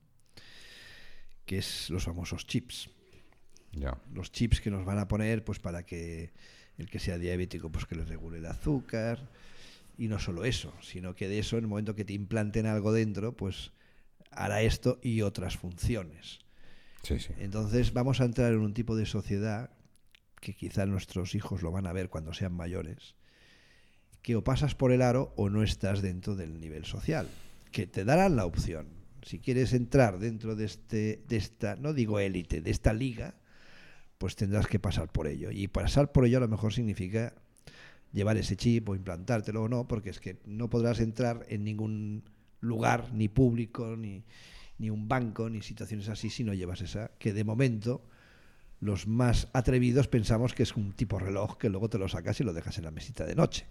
A: Que es los famosos chips.
C: Ya.
A: Los chips que nos van a poner pues para que el que sea diabético pues que le regule el azúcar, y no solo eso, sino que de eso en el momento que te implanten algo dentro pues hará esto y otras funciones.
C: Sí, sí.
A: Entonces vamos a entrar en un tipo de sociedad que quizá nuestros hijos lo van a ver cuando sean mayores, que o pasas por el aro o no estás dentro del nivel social, que te darán la opción. Si quieres entrar dentro de este, de esta, no digo élite, de esta liga, pues tendrás que pasar por ello. Y pasar por ello a lo mejor significa llevar ese chip o implantártelo o no, porque es que no podrás entrar en ningún lugar, ni público, ni, ni un banco, ni situaciones así, si no llevas esa, que de momento los más atrevidos pensamos que es un tipo reloj que luego te lo sacas y lo dejas en la mesita de noche.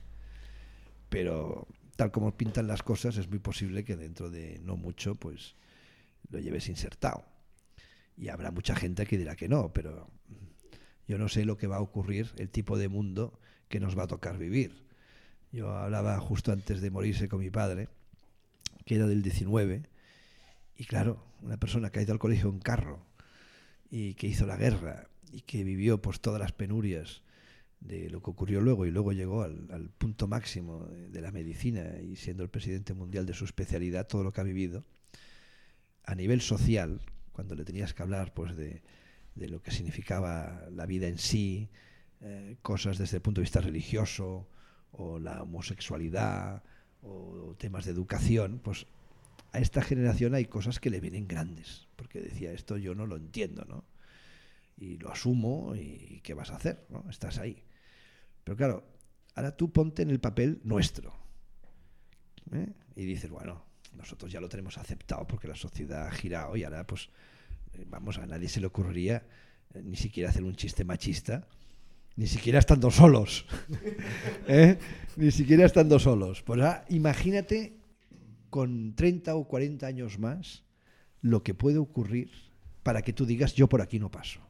A: Pero tal como pintan las cosas, es muy posible que dentro de no mucho pues lo lleves insertado. Y habrá mucha gente que dirá que no, pero yo no sé lo que va a ocurrir, el tipo de mundo que nos va a tocar vivir. Yo hablaba justo antes de morirse con mi padre, que era del diecinueve, y claro, una persona que ha ido al colegio en carro y que hizo la guerra y que vivió pues todas las penurias de lo que ocurrió luego, y luego llegó al, al punto máximo de, de la medicina, y siendo el presidente mundial de su especialidad, todo lo que ha vivido a nivel social, cuando le tenías que hablar pues de, de lo que significaba la vida en sí, eh, cosas desde el punto de vista religioso, o la homosexualidad, o temas de educación, pues a esta generación hay cosas que le vienen grandes, porque decía, esto yo no lo entiendo, ¿no? Y lo asumo, y ¿qué vas a hacer? ¿No? Estás ahí. Pero claro, ahora tú ponte en el papel nuestro, ¿eh? Y dices, bueno, nosotros ya lo tenemos aceptado porque la sociedad ha girado, y ahora pues vamos, a nadie se le ocurriría eh, ni siquiera hacer un chiste machista, ni siquiera estando solos. ¿Eh? Ni siquiera estando solos. Pues ahora, imagínate con treinta o cuarenta años más lo que puede ocurrir para que tú digas, yo por aquí no paso.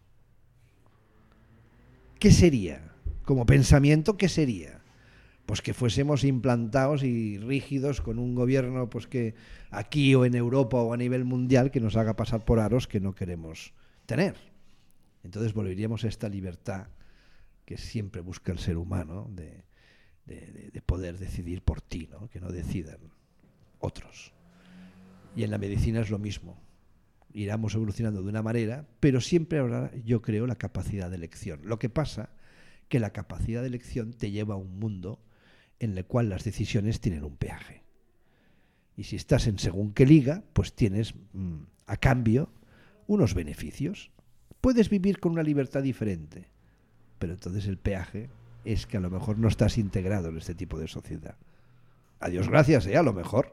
A: ¿Qué sería? Como pensamiento, ¿qué sería? Pues que fuésemos implantados y rígidos con un gobierno pues que aquí o en Europa o a nivel mundial que nos haga pasar por aros que no queremos tener. Entonces volveríamos a esta libertad que siempre busca el ser humano de, de, de poder decidir por ti, ¿no? Que no decidan otros. Y en la medicina es lo mismo. Iremos evolucionando de una manera, pero siempre habrá, yo creo, la capacidad de elección. Lo que pasa que la capacidad de elección te lleva a un mundo en el cual las decisiones tienen un peaje. Y si estás en según qué liga, pues tienes mmm, a cambio unos beneficios. Puedes vivir con una libertad diferente, pero entonces el peaje es que a lo mejor no estás integrado en este tipo de sociedad. A Dios gracias, ¿eh? A lo mejor.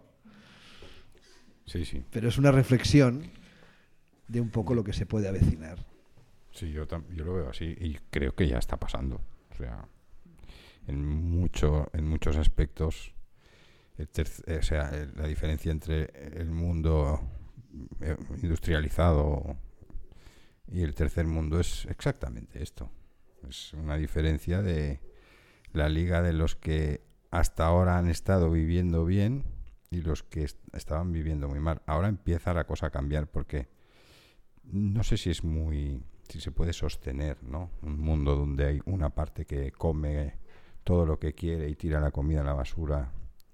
C: Sí, sí.
A: Pero es una reflexión de un poco lo que se puede avecinar.
C: Sí, yo, yo lo veo así y creo que ya está pasando. O sea, en mucho, en muchos aspectos, el tercer, o sea, el, la diferencia entre el mundo industrializado y el tercer mundo es exactamente esto. Es una diferencia de la liga de los que hasta ahora han estado viviendo bien y los que est- estaban viviendo muy mal. Ahora empieza la cosa a cambiar porque no sé si es muy, si se puede sostener, ¿no? Un mundo donde hay una parte que come todo lo que quiere y tira la comida a la basura,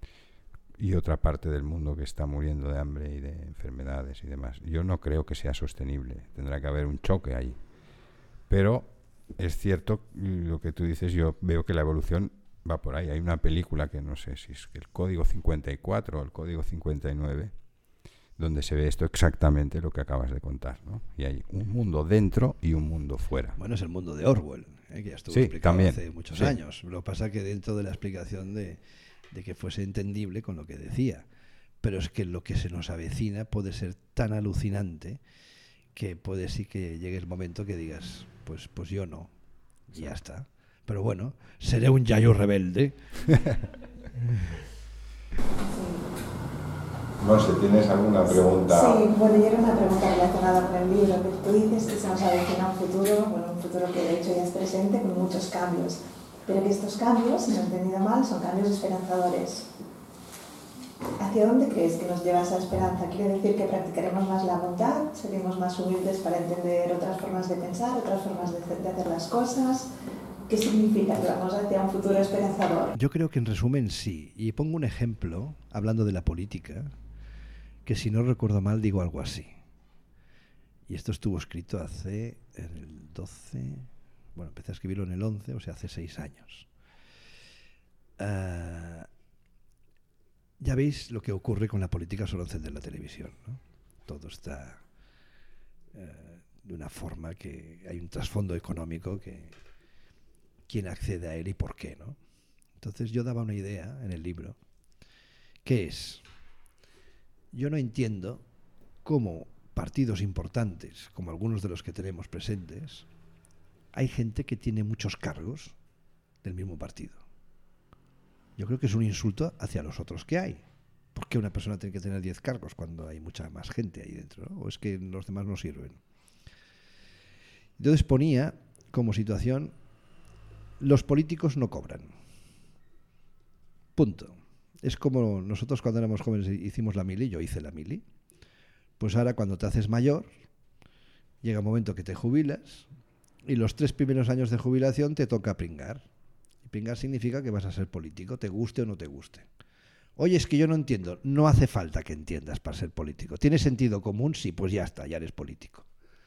C: y otra parte del mundo que está muriendo de hambre y de enfermedades y demás. Yo no creo que sea sostenible. Tendrá que haber un choque ahí. Pero es cierto lo que tú dices, yo veo que la evolución va por ahí. Hay una película que no sé si es el Código cincuenta y cuatro o el Código cincuenta y nueve, donde se ve esto exactamente lo que acabas de contar, ¿no? Y hay un mundo dentro y un mundo fuera.
A: Bueno, es el mundo de Orwell, ¿eh? Que ya estuvo
C: Sí,
A: explicado
C: también.
A: hace muchos
C: Sí.
A: años. Lo que pasa es que dentro de la explicación de, de que fuese entendible con lo que decía. Pero es que lo que se nos avecina puede ser tan alucinante que puede sí que llegue el momento que digas, pues, pues yo no, y
C: Sí.
A: ya está. Pero bueno, seré un yayo rebelde.
C: No sé, ¿tienes alguna pregunta?
B: Sí, bueno, yo era una pregunta relacionada con el libro, que tú dices que se nos avecina un futuro, bueno, un futuro que de hecho ya es presente, con muchos cambios, pero que estos cambios, si no he entendido mal, son cambios esperanzadores. ¿hacia dónde crees que nos lleva esa esperanza? ¿Quiere decir que practicaremos más la bondad? ¿Seremos más humildes para entender otras formas de pensar, otras formas de hacer, de hacer las cosas? ¿Qué significa que vamos hacia un futuro esperanzador?
A: Yo creo que en resumen sí. Y pongo un ejemplo, hablando de la política, que si no recuerdo mal digo algo así. Y esto estuvo escrito hace en el doce, bueno, empecé a escribirlo en el once, o sea, hace seis años. Uh, ya veis lo que ocurre con la política solo encender la televisión, ¿no? Todo está uh, de una forma que hay un trasfondo económico que quién accede a él y por qué, ¿no? Entonces yo daba una idea en el libro, que es, yo no entiendo cómo partidos importantes, como algunos de los que tenemos presentes, hay gente que tiene muchos cargos del mismo partido. Yo creo que es un insulto hacia los otros que hay. ¿Por qué una persona tiene que tener diez cargos cuando hay mucha más gente ahí dentro, ¿no? ¿O es que los demás no sirven? Entonces ponía como situación, los políticos no cobran. Punto. Es como nosotros cuando éramos jóvenes hicimos la mili, yo hice la mili. Pues ahora cuando te haces mayor, llega un momento que te jubilas y los tres primeros años de jubilación te toca pringar. Y pringar significa que vas a ser político, te guste o no te guste. Oye, es que yo no entiendo. No hace falta que entiendas para ser político. ¿Tiene sentido común? Sí, pues ya está, ya eres político.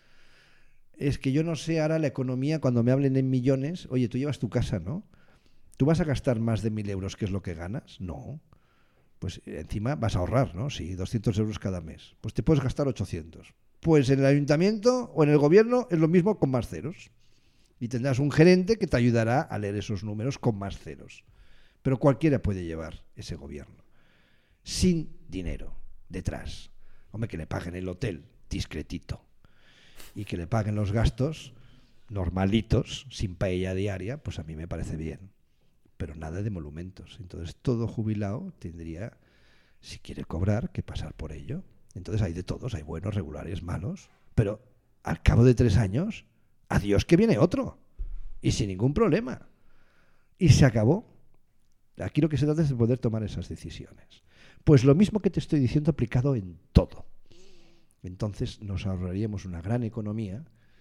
A: Es que yo no sé ahora la economía, cuando me hablen en millones, oye, tú llevas tu casa, ¿no? ¿Tú vas a gastar más de mil euros, que es lo que ganas? No. Pues encima vas a ahorrar, ¿no? Sí, doscientos euros cada mes. Pues te puedes gastar ochocientos. Pues en el ayuntamiento o en el gobierno es lo mismo con más ceros. Y tendrás un gerente que te ayudará a leer esos números con más ceros. Pero cualquiera puede llevar ese gobierno. Sin dinero detrás. Hombre, que le paguen el hotel discretito. Y que le paguen los gastos normalitos, sin paella diaria, pues a mí me parece bien. Pero nada de monumentos. Entonces todo jubilado tendría, si quiere cobrar, que pasar por ello. Entonces hay de todos, hay buenos, regulares, malos, pero al cabo de tres años, adiós que viene otro. Y sin ningún problema. Y se acabó. Aquí lo que se trata es de poder tomar esas decisiones. Pues lo mismo que te estoy diciendo aplicado en todo. Entonces nos ahorraríamos una gran economía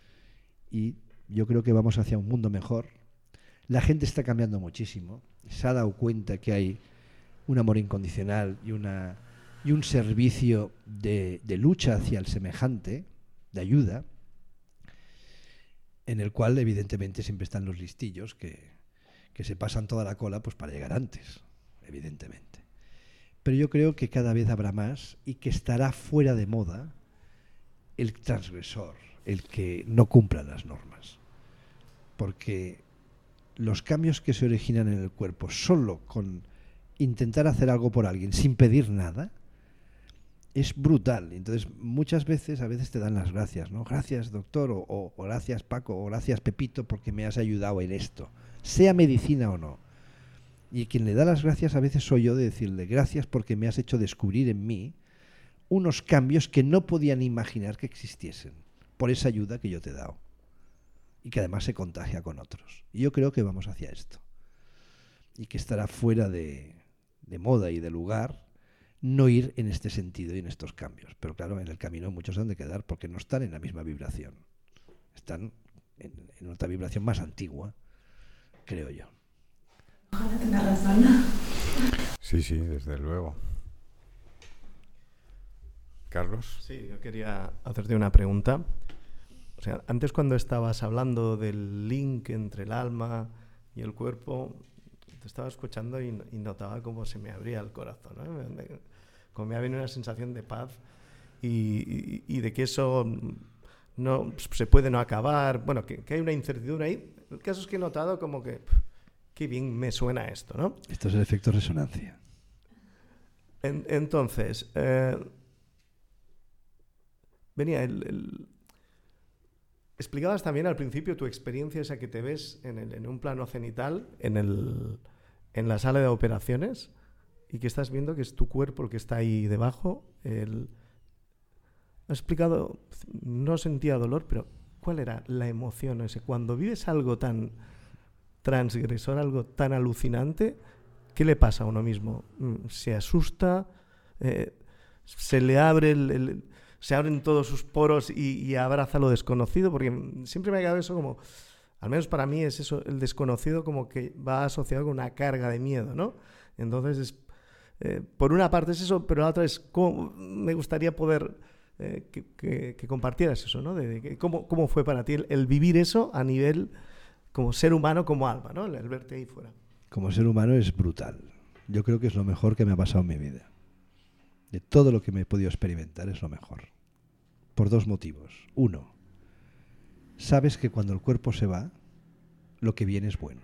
A: y yo creo que vamos hacia un mundo mejor. La gente está cambiando muchísimo, se ha dado cuenta que hay un amor incondicional y, una, y un servicio de, de lucha hacia el semejante, de ayuda, en el cual evidentemente siempre están los listillos que, que se pasan toda la cola pues para llegar antes, evidentemente. Pero yo creo que cada vez habrá más y que estará fuera de moda el transgresor, el que no cumpla las normas. Porque los cambios que se originan en el cuerpo solo con intentar hacer algo por alguien sin pedir nada es brutal. Entonces muchas veces, a veces te dan las gracias, ¿no? Gracias doctor, o, o, o gracias Paco, o gracias Pepito porque me has ayudado en esto, sea medicina o no. Y quien le da las gracias a veces soy yo, de decirle gracias porque me has hecho descubrir en mí unos cambios que no podían imaginar que existiesen por esa ayuda que yo te he dado. Y que además se contagia con otros. Y yo creo que vamos hacia esto. Y que estará fuera de, de moda y de lugar no ir en este sentido y en estos cambios. Pero claro, en el camino muchos han de quedar porque no están en la misma vibración. Están en, en otra vibración más antigua, creo yo.
B: Ojalá tenga razón.
C: Sí, sí, desde luego. Carlos.
D: Sí, yo quería hacerte una pregunta. O sea, antes cuando estabas hablando del link entre el alma y el cuerpo, te estaba escuchando y, y notaba cómo se me abría el corazón, ¿no? Me, me, como me ha venido una sensación de paz y, y, y de que eso no se puede no acabar, bueno, que, que hay una incertidumbre ahí. El caso es que he notado como que, pff, qué bien me suena esto, ¿no?
A: Esto es el efecto resonancia.
D: En, entonces, eh, venía el... el explicabas también al principio tu experiencia esa que te ves en, el, en un plano cenital, en, el, en la sala de operaciones, y que estás viendo que es tu cuerpo el que está ahí debajo. El, has explicado, no sentía dolor, pero ¿cuál era la emoción ese? Cuando vives algo tan transgresor, algo tan alucinante, ¿qué le pasa a uno mismo? ¿Se asusta? eh, se le abre el, el, se abren todos sus poros y, y abraza lo desconocido, porque siempre me ha quedado eso como, al menos para mí es eso, el desconocido como que va asociado con una carga de miedo, ¿no? Entonces, es, eh, por una parte es eso, pero la otra es cómo, me gustaría poder eh, que, que, que compartieras eso, ¿no? De, de cómo, cómo fue para ti el, el vivir eso a nivel como ser humano, como alma, ¿no? El, el verte ahí fuera.
A: Como ser humano es brutal. Yo creo que es lo mejor que me ha pasado en mi vida. De todo lo que me he podido experimentar es lo mejor. Por dos motivos. Uno, sabes que cuando el cuerpo se va, lo que viene es bueno.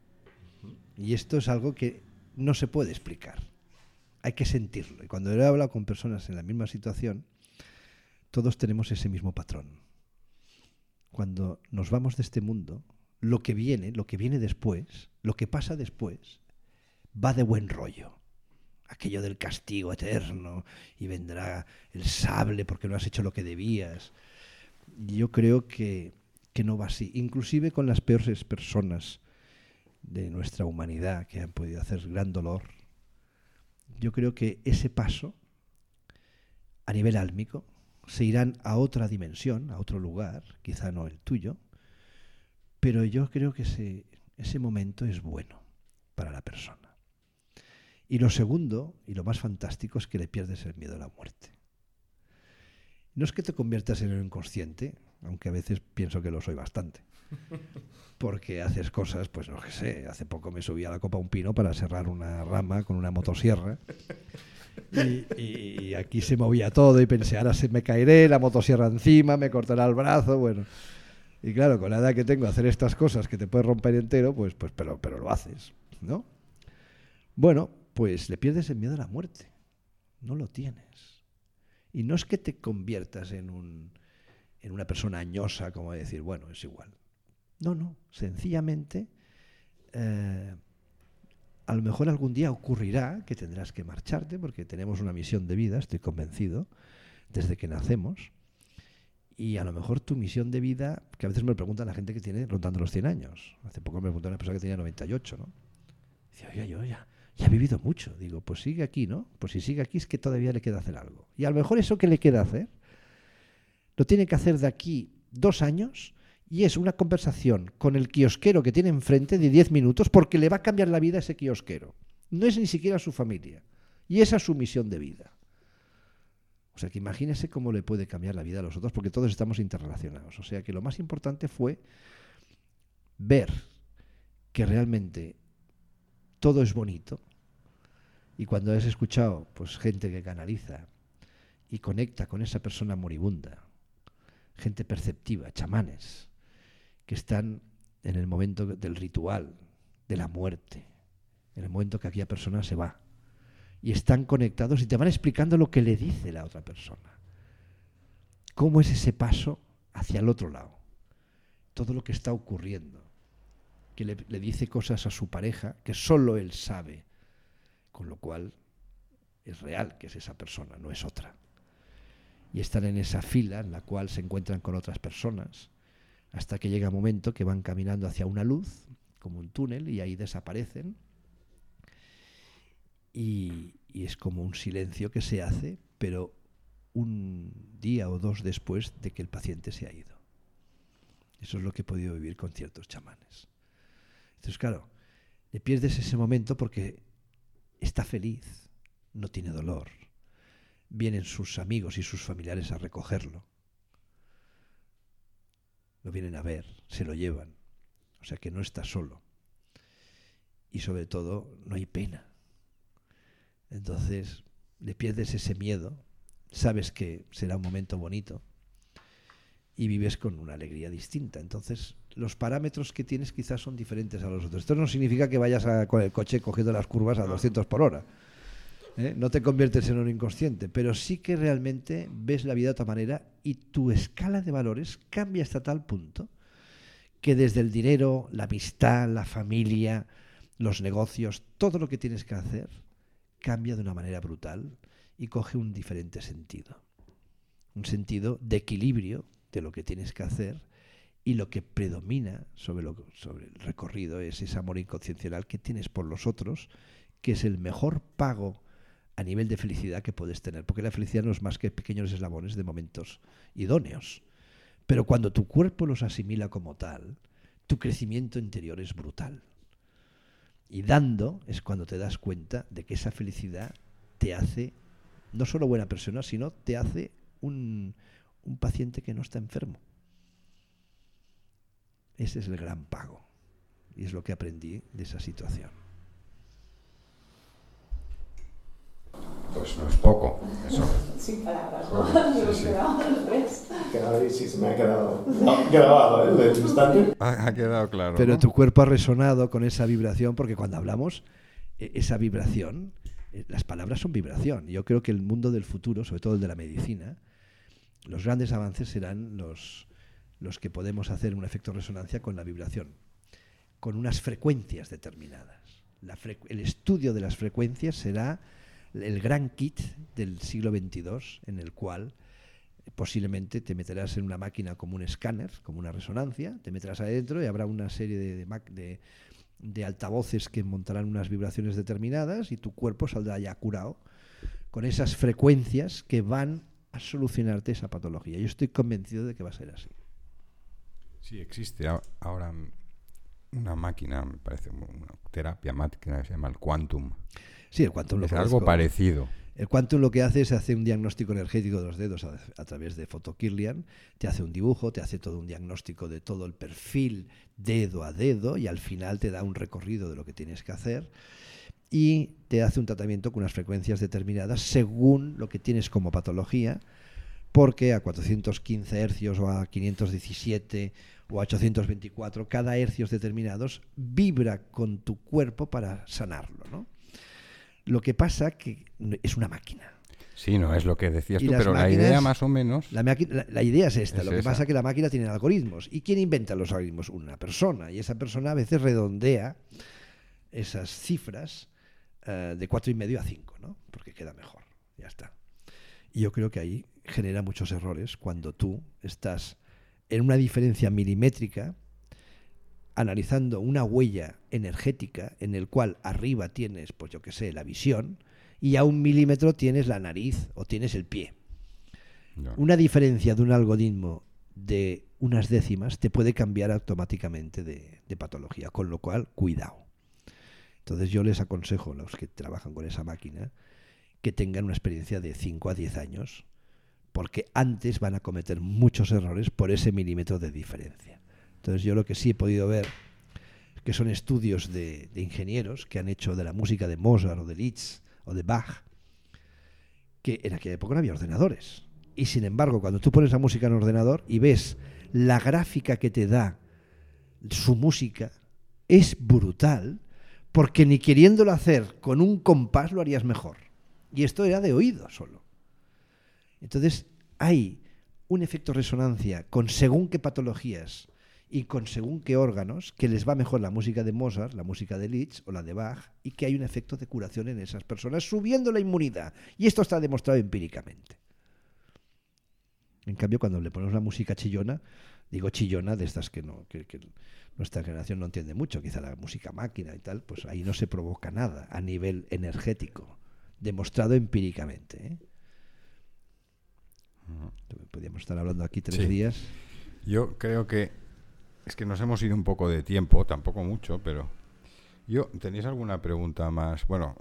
A: Y esto es algo que no se puede explicar. Hay que sentirlo. Y cuando he hablado con personas en la misma situación, todos tenemos ese mismo patrón. Cuando nos vamos de este mundo, lo que viene, lo que viene después, lo que pasa después, va de buen rollo. Aquello del castigo eterno, y vendrá el sable porque no has hecho lo que debías. Yo creo que, que no va así. Inclusive con las peores personas de nuestra humanidad que han podido hacer gran dolor, yo creo que ese paso, a nivel álmico, se irán a otra dimensión, a otro lugar, quizá no el tuyo, pero yo creo que ese, ese momento es bueno para la persona. Y lo segundo, y lo más fantástico, es que le pierdes el miedo a la muerte. No es que te conviertas en un inconsciente, aunque a veces pienso que lo soy bastante, porque haces cosas, pues no sé, hace poco me subí a la copa un pino para serrar una rama con una motosierra, y, y, y aquí se movía todo, y pensé, ahora se me caeré, la motosierra encima, me cortará el brazo, bueno... Y claro, con la edad que tengo, hacer estas cosas que te puedes romper entero, pues, pues pero, pero lo haces, ¿no? Bueno, pues le pierdes el miedo a la muerte. No lo tienes. Y no es que te conviertas en, un, en una persona añosa, como decir, bueno, es igual. No, no. Sencillamente, eh, a lo mejor algún día ocurrirá que tendrás que marcharte, porque tenemos una misión de vida, estoy convencido, desde que nacemos. Y a lo mejor tu misión de vida, que a veces me lo preguntan la gente que tiene rondando los cien años. Hace poco me preguntó una persona que tenía noventa y ocho, ¿no? Dice, oye, yo ya, ya he vivido mucho. Digo, pues sigue aquí, ¿no? Pues si sigue aquí es que todavía le queda hacer algo. Y a lo mejor eso que le queda hacer, lo tiene que hacer de aquí dos años y es una conversación con el kiosquero que tiene enfrente de diez minutos porque le va a cambiar la vida a ese kiosquero. No es ni siquiera su familia. Y esa es su misión de vida. O sea, que imagínese cómo le puede cambiar la vida a los otros, porque todos estamos interrelacionados. O sea, que lo más importante fue ver que realmente todo es bonito. Y cuando has escuchado pues, gente que canaliza y conecta con esa persona moribunda, gente perceptiva, chamanes, que están en el momento del ritual, de la muerte, en el momento que aquella persona se va, y están conectados y te van explicando lo que le dice la otra persona. Cómo es ese paso hacia el otro lado. Todo lo que está ocurriendo. Que le, le dice cosas a su pareja que solo él sabe. Con lo cual es real que es esa persona, no es otra. Y están en esa fila en la cual se encuentran con otras personas hasta que llega un momento que van caminando hacia una luz, como un túnel, y ahí desaparecen. Y, y es como un silencio que se hace, pero un día o dos después de que el paciente se ha ido. Eso es lo que he podido vivir con ciertos chamanes. Entonces, claro, le pierdes ese momento porque está feliz, no tiene dolor. Vienen sus amigos y sus familiares a recogerlo. Lo vienen a ver, se lo llevan. O sea que no está solo. Y sobre todo, no hay pena. Entonces le pierdes ese miedo, sabes que será un momento bonito y vives con una alegría distinta. Entonces los parámetros que tienes quizás son diferentes a los otros. Esto no significa que vayas a, con el coche cogiendo las curvas a doscientos por hora. ¿Eh? No te conviertes en un inconsciente, pero sí que realmente ves la vida de otra manera y tu escala de valores cambia hasta tal punto que desde el dinero, la amistad, la familia, los negocios, todo lo que tienes que hacer cambia de una manera brutal y coge un diferente sentido. Un sentido de equilibrio de lo que tienes que hacer, y lo que predomina sobre, lo, sobre el recorrido es ese amor inconsciencial que tienes por los otros, que es el mejor pago a nivel de felicidad que puedes tener, porque la felicidad no es más que pequeños eslabones de momentos idóneos. Pero cuando tu cuerpo los asimila como tal, tu crecimiento interior es brutal. Y dando es cuando te das cuenta de que esa felicidad te hace no solo buena persona, sino te hace un, un paciente que no está enfermo. Ese es el gran pago. Y es lo que aprendí de esa situación.
C: Pues no es poco, eso.
B: Sin palabras, ¿no?
C: Sí,
B: Yo
C: sí.
B: he quedado al revés.
E: Cada vez sí se me ha quedado no, grabado, ¿eh? El instante.
C: Ha, ha quedado claro.
A: Pero
C: ¿no?
A: tu cuerpo ha resonado con esa vibración, porque cuando hablamos, eh, esa vibración, eh, las palabras son vibración. Yo creo que el mundo del futuro, sobre todo el de la medicina, los grandes avances serán los, los que podemos hacer un efecto de resonancia con la vibración, con unas frecuencias determinadas. La frecu- el estudio de las frecuencias será el gran kit del siglo veintidós, en el cual posiblemente te meterás en una máquina como un escáner, como una resonancia, te meterás adentro y habrá una serie de, de, de, de altavoces que montarán unas vibraciones determinadas y tu cuerpo saldrá ya curado con esas frecuencias que van a solucionarte esa patología. Yo estoy convencido de que va a ser así.
C: Sí, existe a- ahora una máquina, me parece, una terapia máquina que se llama el Quantum.
A: Sí, el Quantum lo
C: Es algo
A: conozco.
C: parecido.
A: El Quantum lo que hace es hacer un diagnóstico energético de los dedos a, a través de fotokirlian, te hace un dibujo, te hace todo un diagnóstico de todo el perfil dedo a dedo y al final te da un recorrido de lo que tienes que hacer y te hace un tratamiento con unas frecuencias determinadas según lo que tienes como patología, porque a cuatrocientos quince hercios o a quinientos diecisiete o a ochocientos veinticuatro, cada hercios determinados vibra con tu cuerpo para sanarlo, ¿no? Lo que pasa que es una máquina.
C: Sí, no es lo que decías
A: Y
C: tú,
A: las
C: pero la
A: máquinas-
C: idea más o menos...
A: La, maqui- la- la idea es esta.
C: Es
A: lo que
C: esa.
A: pasa es que la máquina tiene algoritmos. ¿Y quién inventa los algoritmos? Una persona. Y esa persona a veces redondea esas cifras eh, de cuatro y medio a cinco, ¿no? Porque queda mejor. Ya está. Y yo creo que ahí genera muchos errores cuando tú estás en una diferencia milimétrica analizando una huella energética en el cual arriba tienes, pues yo qué sé, la visión y a un milímetro tienes la nariz o tienes el pie.
C: No.
A: Una diferencia de un algoritmo de unas décimas te puede cambiar automáticamente de, de patología, con lo cual, cuidado. Entonces yo les aconsejo a los que trabajan con esa máquina que tengan una experiencia de cinco a diez años, porque antes van a cometer muchos errores por ese milímetro de diferencia. Entonces yo lo que sí he podido ver, que son estudios de, de ingenieros que han hecho de la música de Mozart o de Liszt o de Bach, que en aquella época no había ordenadores. Y sin embargo, cuando tú pones la música en ordenador y ves la gráfica que te da su música, es brutal, porque ni queriéndolo hacer con un compás lo harías mejor. Y esto era de oído solo. Entonces hay un efecto resonancia con según qué patologías y con según qué órganos que les va mejor la música de Mozart, la música de Liszt o la de Bach, y que hay un efecto de curación en esas personas subiendo la inmunidad. Y esto está demostrado empíricamente. En cambio, cuando le ponemos la música chillona, digo chillona de estas que, no, que, que nuestra generación no entiende mucho, quizá la música máquina y tal, pues ahí no se provoca nada a nivel energético, demostrado empíricamente, ¿eh? Podríamos estar hablando aquí tres
C: Sí.
A: días.
C: Yo creo que es que nos hemos ido un poco de tiempo, tampoco mucho, pero yo, ¿tenéis alguna pregunta más? Bueno,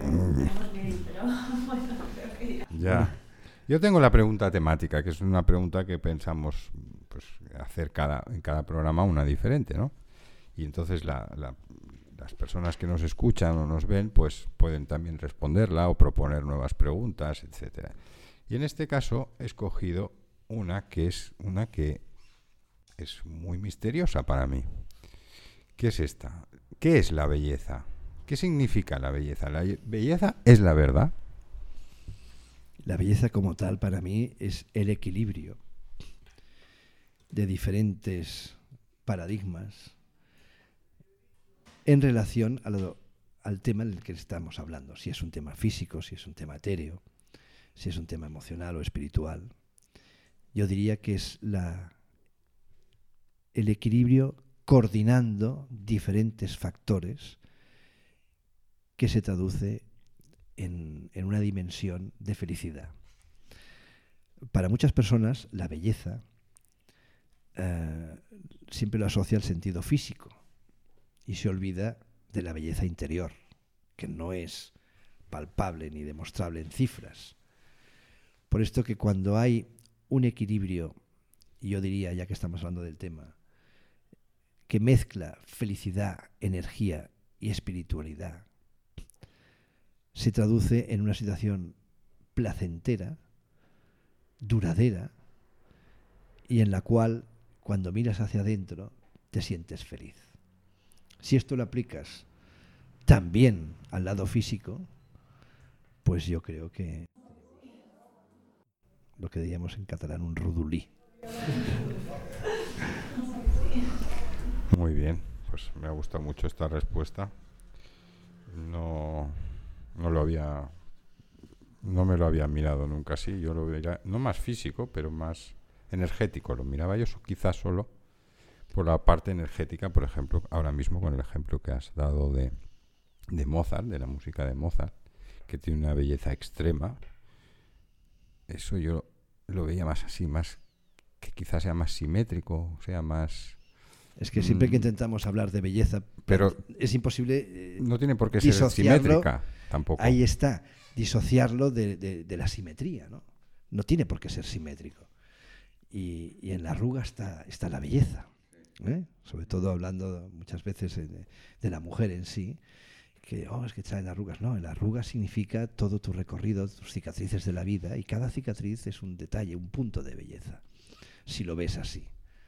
C: ya. Yo tengo la pregunta temática, que es una pregunta que pensamos pues, hacer cada, en cada programa una diferente, ¿no? Y entonces la, la, las personas que nos escuchan o nos ven, pues pueden también responderla o proponer nuevas preguntas, etcétera. Y en este caso he escogido una que es una que es muy misteriosa para mí. ¿Qué es esta? ¿Qué es la belleza? ¿Qué significa la belleza? ¿La belleza es la verdad?
A: La belleza como tal para mí es el equilibrio de diferentes paradigmas en relación a lo, al tema del que estamos hablando. Si es un tema físico, si es un tema etéreo, si es un tema emocional o espiritual. Yo diría que es la, el equilibrio coordinando diferentes factores que se traduce en, en una dimensión de felicidad. Para muchas personas la belleza eh, siempre lo asocia al sentido físico y se olvida de la belleza interior, que no es palpable ni demostrable en cifras. Por esto que cuando hay un equilibrio, y yo diría, ya que estamos hablando del tema, que mezcla felicidad, energía y espiritualidad, se traduce en una situación placentera, duradera, y en la cual, cuando miras hacia adentro, te sientes feliz. Si esto lo aplicas también al lado físico, pues yo creo que lo que diríamos en catalán un rodolí.
C: Muy bien, pues me ha gustado mucho esta respuesta. No, no lo había, no me lo había mirado nunca así. Yo lo veía, no más físico, pero más energético. Lo miraba yo quizás solo por la parte energética, por ejemplo, ahora mismo con el ejemplo que has dado de, de Mozart, de la música de Mozart, que tiene una belleza extrema. Eso yo lo veía más así, más que quizás sea más simétrico, sea más...
A: Es que siempre que intentamos hablar de belleza,
C: pero
A: es imposible eh,
C: no tiene por qué ser simétrica tampoco.
A: Ahí está, disociarlo de, de, de la simetría, ¿no? No tiene por qué ser simétrico. Y, y en la arruga está, está la belleza, ¿eh? Sobre todo hablando muchas veces de, de la mujer en sí, que oh, es que traen arrugas. No, la arruga significa todo tu recorrido, tus cicatrices de la vida, y cada cicatriz es un detalle, un punto de belleza, si lo ves así.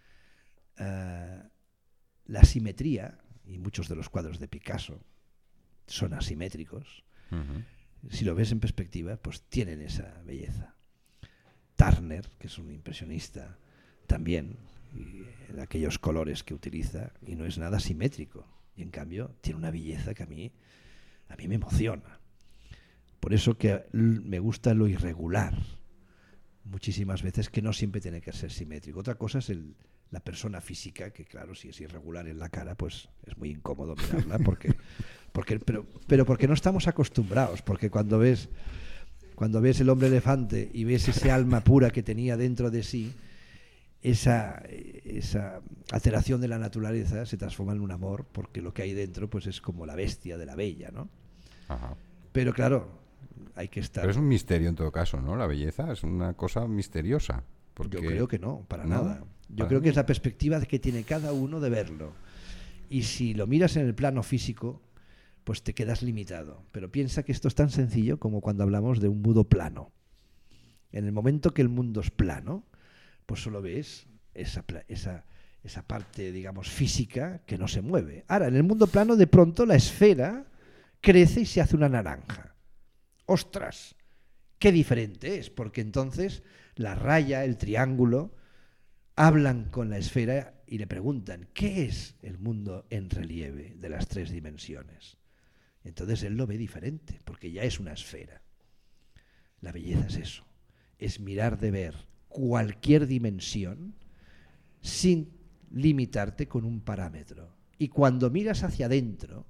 A: Uh, la simetría, y muchos de los cuadros de Picasso son asimétricos, uh-huh. Si lo ves en perspectiva, pues tienen esa belleza. Turner, que es un impresionista, también, y en aquellos colores que utiliza, y no es nada simétrico, y en cambio tiene una belleza que a mí, a mí me emociona. Por eso que me gusta lo irregular, muchísimas veces, que no siempre tiene que ser simétrico. Otra cosa es el, la persona física, que claro, si es irregular en la cara, pues es muy incómodo mirarla, porque, porque, pero, pero porque no estamos acostumbrados, porque cuando ves, cuando ves el hombre elefante y ves ese alma pura que tenía dentro de sí, esa, esa alteración de la naturaleza se transforma en un amor, porque lo que hay dentro pues es como la bestia de la bella, ¿no?
C: Ajá.
A: Pero claro, hay que estar...
C: Pero es un misterio en todo caso, ¿no? La belleza es una cosa misteriosa. Porque...
A: Yo creo que no, para
C: ¿No?
A: nada. Yo
C: para
A: creo
C: mí.
A: que es la perspectiva que tiene cada uno de verlo. Y si lo miras en el plano físico, pues te quedas limitado. Pero piensa que esto es tan sencillo como cuando hablamos de un mundo plano. En el momento que el mundo es plano, pues solo ves esa, esa, esa parte, digamos, física que no se mueve. Ahora, en el mundo plano, de pronto la esfera crece y se hace una naranja. ¡Ostras! ¡Qué diferente es! Porque entonces la raya, el triángulo, hablan con la esfera y le preguntan, ¿qué es el mundo en relieve de las tres dimensiones? Entonces él lo ve diferente, porque ya es una esfera. La belleza es eso, es mirar de ver cualquier dimensión sin limitarte con un parámetro. Y cuando miras hacia adentro,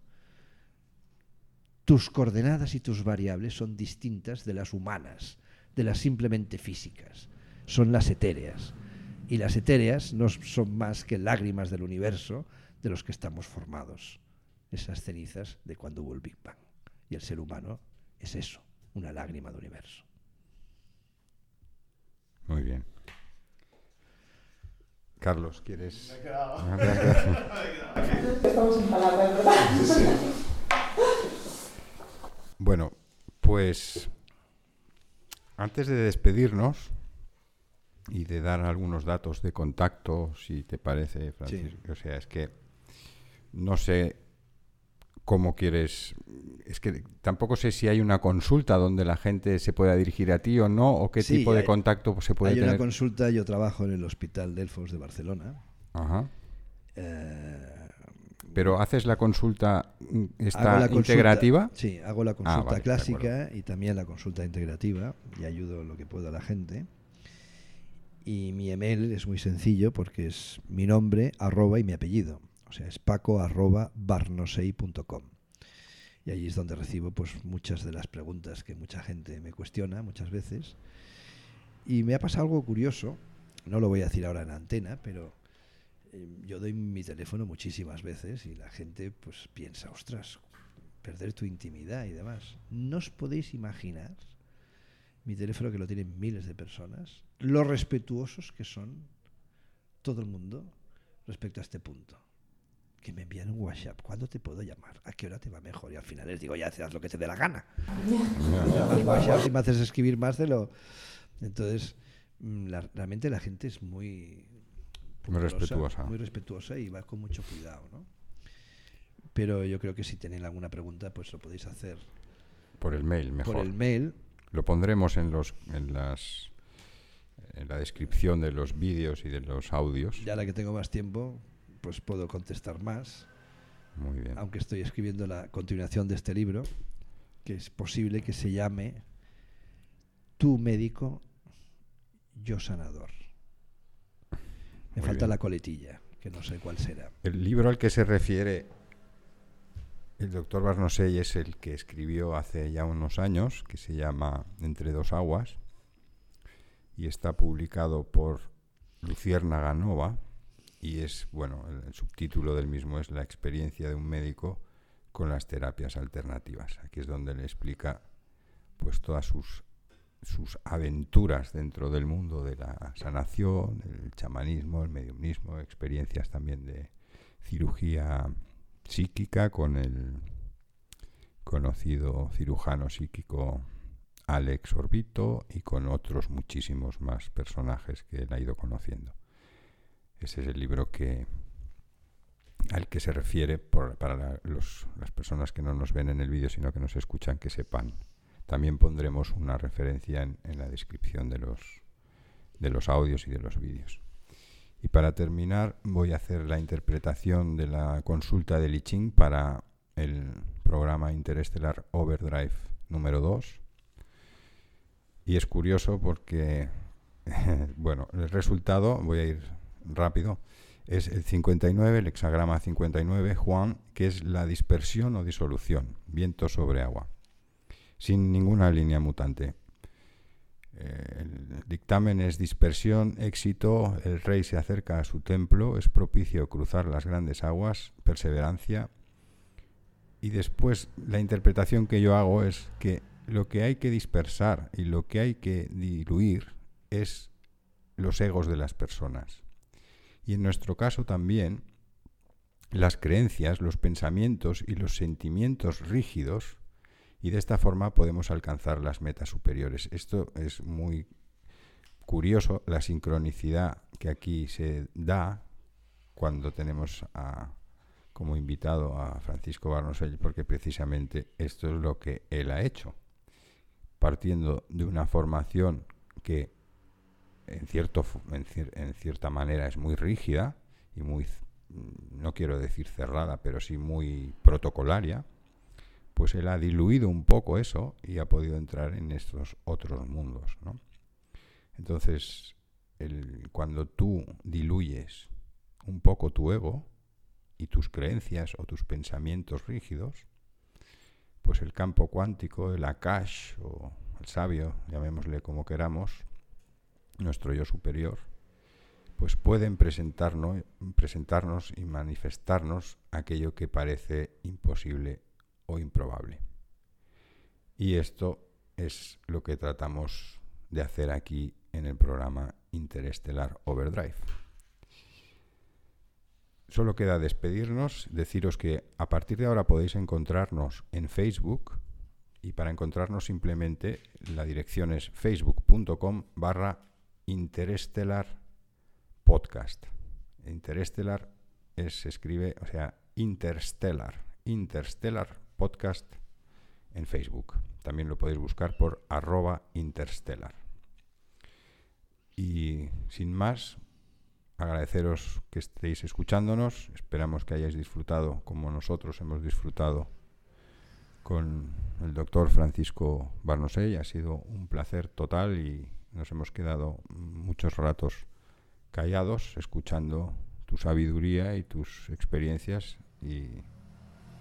A: tus coordenadas y tus variables son distintas de las humanas, de las simplemente físicas. Son las etéreas. Y las etéreas no son más que lágrimas del universo de los que estamos formados. Esas cenizas de cuando hubo el Big Bang. Y el ser humano es eso, una lágrima del universo.
C: Muy bien. Carlos, ¿quieres...?
E: Me he quedado.
C: Ah, gracias.
B: Estamos en palabras, ¿verdad?
E: Sí, sí.
C: Bueno, pues antes de despedirnos y de dar algunos datos de contacto, si te parece, Francisco, sí. O sea, es que no sé cómo quieres, es que tampoco sé si hay una consulta donde la gente se pueda dirigir a ti o no, o qué
A: Sí,
C: tipo de
A: hay,
C: contacto se puede
A: hay
C: tener.
A: Hay una consulta, yo trabajo en el Hospital Delfos de Barcelona.
C: Ajá.
A: Eh,
C: Pero ¿haces la consulta esta
A: la consulta,
C: integrativa?
A: Sí, hago la consulta
C: ah, vale,
A: clásica y también la consulta integrativa y ayudo lo que puedo a la gente. Y mi email es muy sencillo porque es mi nombre, arroba y mi apellido. O sea, es paco arroba barnosei punto com. Y allí es donde recibo pues muchas de las preguntas que mucha gente me cuestiona muchas veces. Y me ha pasado algo curioso, no lo voy a decir ahora en antena, pero eh, yo doy mi teléfono muchísimas veces y la gente pues piensa, ostras, perder tu intimidad y demás. No os podéis imaginar, mi teléfono que lo tienen miles de personas, lo respetuosos que son todo el mundo respecto a este punto. Que me envían un WhatsApp, ¿cuándo te puedo llamar? ¿A qué hora te va mejor? Y al final les digo, ya haz lo que te dé la gana. El WhatsApp y me haces escribir más de lo... Entonces, la, realmente la gente es muy...
C: Muy respetuosa.
A: Muy respetuosa y va con mucho cuidado, ¿no? Pero yo creo que si tenéis alguna pregunta, pues lo podéis hacer
C: por el mail, mejor.
A: Por el mail.
C: Lo pondremos en los en las en la descripción de los vídeos y de los audios.
A: Y ahora que tengo más tiempo, pues puedo contestar más.
C: Muy bien.
A: Aunque estoy escribiendo la continuación de este libro, que es posible que se llame Tú médico, yo sanador. Me
C: Muy
A: falta
C: bien.
A: la coletilla, que no sé cuál será.
C: El libro al que se refiere el doctor Barnosell es el que escribió hace ya unos años, que se llama Entre dos aguas, y está publicado por Luciérnaga Nova, y es, bueno, el, el subtítulo del mismo es La experiencia de un médico con las terapias alternativas. Aquí es donde le explica pues todas sus sus aventuras dentro del mundo de la sanación, el chamanismo, el mediumismo, experiencias también de cirugía psíquica con el conocido cirujano psíquico Alex Orbito y con otros muchísimos más personajes que él ha ido conociendo. Ese es el libro que al que se refiere por, para la, los, las personas que no nos ven en el vídeo sino que nos escuchan, que sepan. También pondremos una referencia en, en la descripción de los, de los audios y de los vídeos. Y para terminar voy a hacer la interpretación de la consulta de I Ching para el programa Interestelar Overdrive número dos. Y es curioso porque, bueno, el resultado, voy a ir rápido, es el cincuenta y nueve, el hexagrama cincuenta y nueve, Juan, que es la dispersión o disolución, viento sobre agua, sin ninguna línea mutante. Eh, el dictamen es dispersión, éxito, el rey se acerca a su templo, es propicio cruzar las grandes aguas, perseverancia. Y después la interpretación que yo hago es que lo que hay que dispersar y lo que hay que diluir es los egos de las personas. Y en nuestro caso también las creencias, los pensamientos y los sentimientos rígidos, y de esta forma podemos alcanzar las metas superiores. Esto es muy curioso, la sincronicidad que aquí se da cuando tenemos a, como invitado a Francisco Barnosell, porque precisamente esto es lo que él ha hecho, partiendo de una formación que en, cierto, en, cier, en cierta manera es muy rígida y muy, no quiero decir cerrada, pero sí muy protocolaria. Pues él ha diluido un poco eso y ha podido entrar en estos otros mundos, ¿no? Entonces, el, cuando tú diluyes un poco tu ego y tus creencias o tus pensamientos rígidos, pues el campo cuántico, el Akash o el sabio, llamémosle como queramos, nuestro yo superior, pues pueden presentarnos, presentarnos y manifestarnos aquello que parece imposible o improbable. Y esto es lo que tratamos de hacer aquí en el programa Interestelar Overdrive. Solo queda despedirnos, deciros que a partir de ahora podéis encontrarnos en Facebook, y para encontrarnos simplemente la dirección es facebook.com barra Interestelar Podcast. Interestelar es, se escribe, o sea, Interstellar, Interstellar Podcast en Facebook. También lo podéis buscar por arroba interstellar. Y sin más, agradeceros que estéis escuchándonos. Esperamos que hayáis disfrutado como nosotros hemos disfrutado con el doctor Francisco Barnosell. Ha sido un placer total y nos hemos quedado muchos ratos callados escuchando tu sabiduría y tus experiencias, y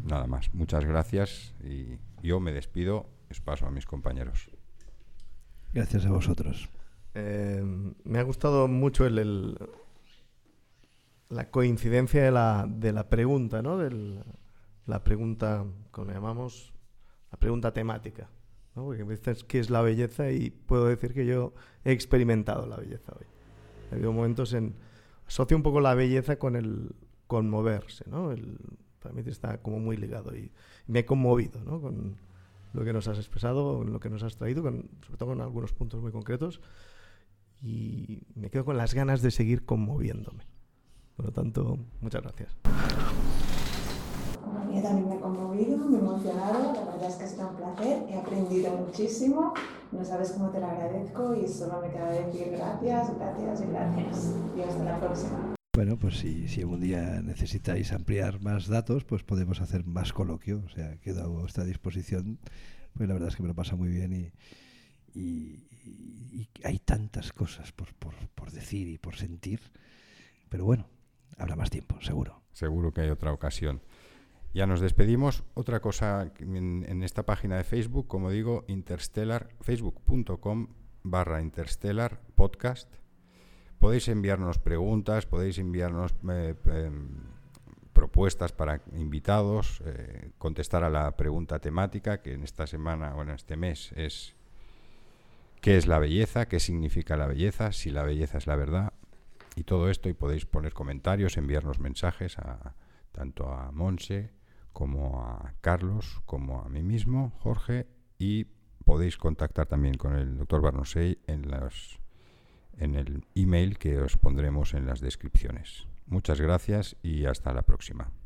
C: nada más. Muchas gracias y yo me despido. Les paso a mis compañeros.
A: Gracias a vosotros.
D: Eh, me ha gustado mucho el, el, la coincidencia de la, de la pregunta, ¿no? Del, la pregunta, como le llamamos, la pregunta temática, ¿no? Porque me dices qué es la belleza y puedo decir que yo he experimentado la belleza hoy. Ha habido momentos en... Asocio un poco la belleza con el conmoverse, ¿no? El, para mí está como muy ligado y me he conmovido, ¿no? Con lo que nos has expresado, con lo que nos has traído, con, sobre todo con algunos puntos muy concretos, y me quedo con las ganas de seguir conmoviéndome. Por lo tanto, muchas gracias.
B: Bueno, yo también me he conmovido, me he emocionado, la verdad es que ha sido un placer, he aprendido muchísimo, no sabes cómo te lo agradezco y solo me queda decir gracias, gracias y gracias. Y hasta la próxima.
A: Bueno, pues si, si algún día necesitáis ampliar más datos, pues podemos hacer más coloquio. O sea, quedo a vuestra disposición. Pues la verdad es que me lo pasa muy bien y, y, y hay tantas cosas por, por, por decir y por sentir. Pero bueno, habrá más tiempo, seguro.
C: Seguro que hay otra ocasión. Ya nos despedimos. Otra cosa en, en esta página de Facebook, como digo, Interstellar, facebook punto com barra Interstellar Podcast. Podéis enviarnos preguntas, podéis enviarnos eh, eh, propuestas para invitados, eh, contestar a la pregunta temática, que en esta semana o en este mes es ¿qué es la belleza? ¿Qué significa la belleza? Si la belleza es la verdad. Y todo esto, y podéis poner comentarios, enviarnos mensajes a, tanto a Monse como a Carlos, como a mí mismo, Jorge, y podéis contactar también con el doctor Barnosei en los... en el email que os pondremos en las descripciones. Muchas gracias y hasta la próxima.